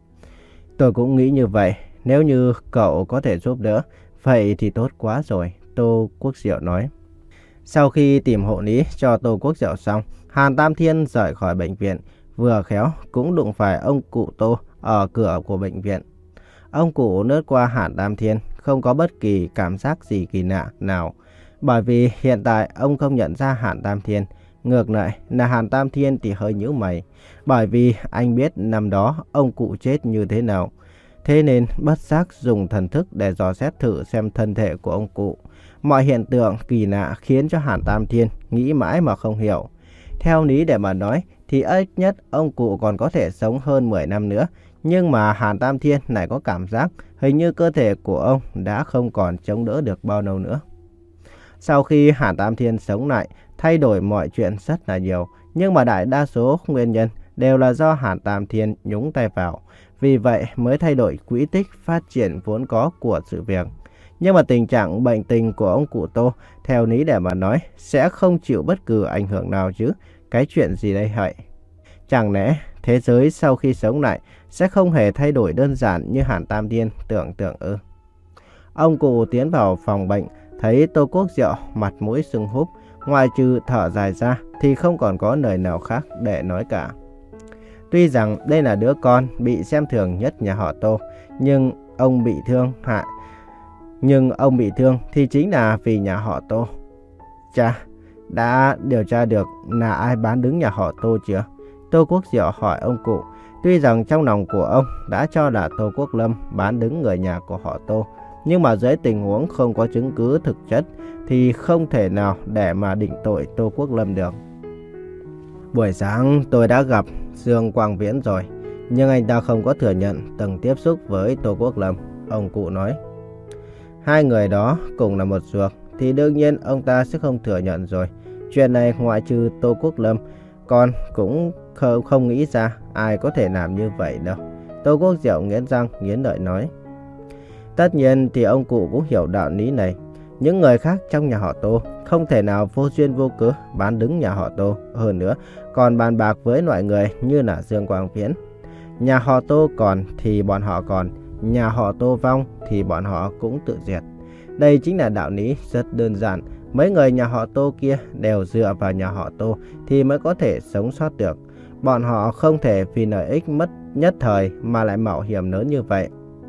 Tôi cũng nghĩ như vậy. Nếu như cậu có thể giúp đỡ, vậy thì tốt quá rồi, Tô Quốc Diệu nói. Sau khi tìm hộ lý cho Tô Quốc Diệu xong, Hàn Tam Thiên rời khỏi bệnh viện. Vừa khéo cũng đụng phải ông cụ Tô ở cửa của bệnh viện. Ông cụ lướt qua Hàn Tam Thiên, không có bất kỳ cảm giác gì kỳ lạ nào. Bởi vì hiện tại ông không nhận ra Hàn Tam Thiên. Ngược lại là Hàn Tam Thiên thì hơi nhíu mày. Bởi vì anh biết năm đó ông cụ chết như thế nào. Thế nên bất giác dùng thần thức để dò xét thử xem thân thể của ông cụ. Mọi hiện tượng kỳ lạ khiến cho Hàn Tam Thiên nghĩ mãi mà không hiểu. Theo lý để mà nói thì ít nhất ông cụ còn có thể sống hơn mười năm nữa. Nhưng mà Hàn Tam Thiên lại có cảm giác hình như cơ thể của ông đã không còn chống đỡ được bao lâu nữa. Sau khi Hàn Tam Thiên sống lại, thay đổi mọi chuyện rất là nhiều. Nhưng mà đại đa số nguyên nhân đều là do Hàn Tam Thiên nhúng tay vào. Vì vậy mới thay đổi quỹ tích phát triển vốn có của sự việc. Nhưng mà tình trạng bệnh tình của ông cụ Tô, theo lý để mà nói, sẽ không chịu bất cứ ảnh hưởng nào chứ. Cái chuyện gì đây hvậy? Chẳng lẽ thế giới sau khi sống lại sẽ không hề thay đổi đơn giản như Hàn Tam Thiên tưởng tượng ư? Ông cụ tiến vào phòng bệnh, thấy Tô Quốc Diệu mặt mũi sưng húp, ngoài trừ thở dài ra thì không còn có lời nào khác để nói cả. Tuy rằng đây là đứa con bị xem thường nhất nhà họ Tô, nhưng ông bị thương hại. Nhưng ông bị thương thì chính là vì nhà họ Tô. Cha, đã điều tra được là ai bán đứng nhà họ Tô chưa? Tô Quốc Diệu hỏi ông cụ. Tuy rằng trong lòng của ông đã cho là Tô Quốc Lâm bán đứng người nhà của họ Tô, nhưng mà dưới tình huống không có chứng cứ thực chất thì không thể nào để mà định tội Tô Quốc Lâm được. Buổi sáng tôi đã gặp Dương Quang Viễn rồi, nhưng anh ta không có thừa nhận từng tiếp xúc với Tô Quốc Lâm, ông cụ nói. Hai người đó cùng là một ruột thì đương nhiên ông ta sẽ không thừa nhận rồi. Chuyện này ngoại trừ Tô Quốc Lâm, con cũng không nghĩ ra ai có thể làm như vậy đâu. Tô Quốc Diệu nghiến răng nghiến lợi nói. Tất nhiên thì ông cụ cũng hiểu đạo lý này. Những người khác trong nhà họ Tô không thể nào vô duyên vô cớ bán đứng nhà họ Tô. Hơn nữa còn bàn bạc với loại người như là Dương Quang Viễn. Nhà họ Tô còn thì bọn họ còn, nhà họ Tô vong thì bọn họ cũng tự diệt. Đây chính là đạo lý rất đơn giản. Mấy người nhà họ Tô kia đều dựa vào nhà họ Tô thì mới có thể sống sót được. Bọn họ không thể vì lợi ích mất nhất thời mà lại mạo hiểm lớn như vậy.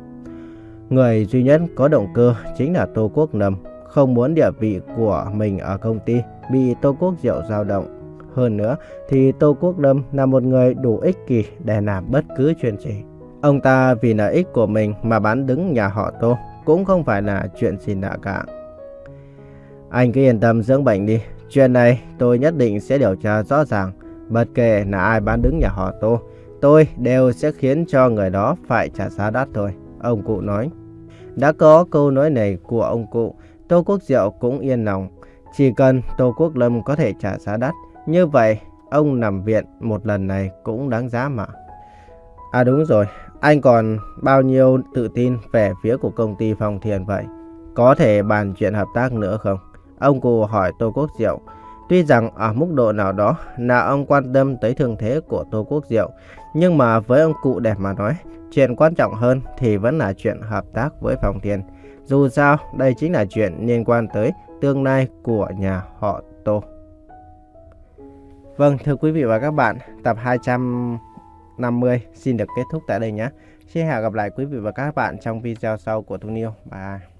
Người duy nhất có động cơ chính là Tô Quốc Lâm, không muốn địa vị của mình ở công ty bị Tô Quốc Diệu dao động. Hơn nữa thì Tô Quốc Lâm là một người đủ ích kỷ để làm bất cứ chuyện gì. Ông ta vì lợi ích của mình mà bán đứng nhà họ Tô cũng không phải là chuyện gì lạ cả. Anh cứ yên tâm dưỡng bệnh đi, Chuyện này tôi nhất định sẽ điều tra rõ ràng. Bất kể là ai bán đứng nhà họ Tô, tôi đều sẽ khiến cho người đó phải trả giá đắt thôi, ông cụ nói. Đã có câu nói này của ông cụ, Tô Quốc Diệu cũng yên lòng. Chỉ cần Tô Quốc Lâm có thể trả giá đắt, như vậy ông nằm viện một lần này cũng đáng giá mà. À đúng rồi, anh còn bao nhiêu tự tin về phía của công ty Phong Thiền vậy? Có thể bàn chuyện hợp tác nữa không? Ông cụ hỏi Tô Quốc Diệu. Tuy rằng ở mức độ nào đó là ông quan tâm tới thương thế của Tô Quốc Diệu, nhưng mà với ông cụ đẹp mà nói, chuyện quan trọng hơn thì vẫn là chuyện hợp tác với Phong Thiền. Dù sao, đây chính là chuyện liên quan tới tương lai của nhà họ Tô. Vâng, thưa quý vị và các bạn, tập hai trăm năm mươi xin được kết thúc tại đây nhé. Xin hẹn gặp lại quý vị và các bạn trong video sau của Thu Niu. Bye.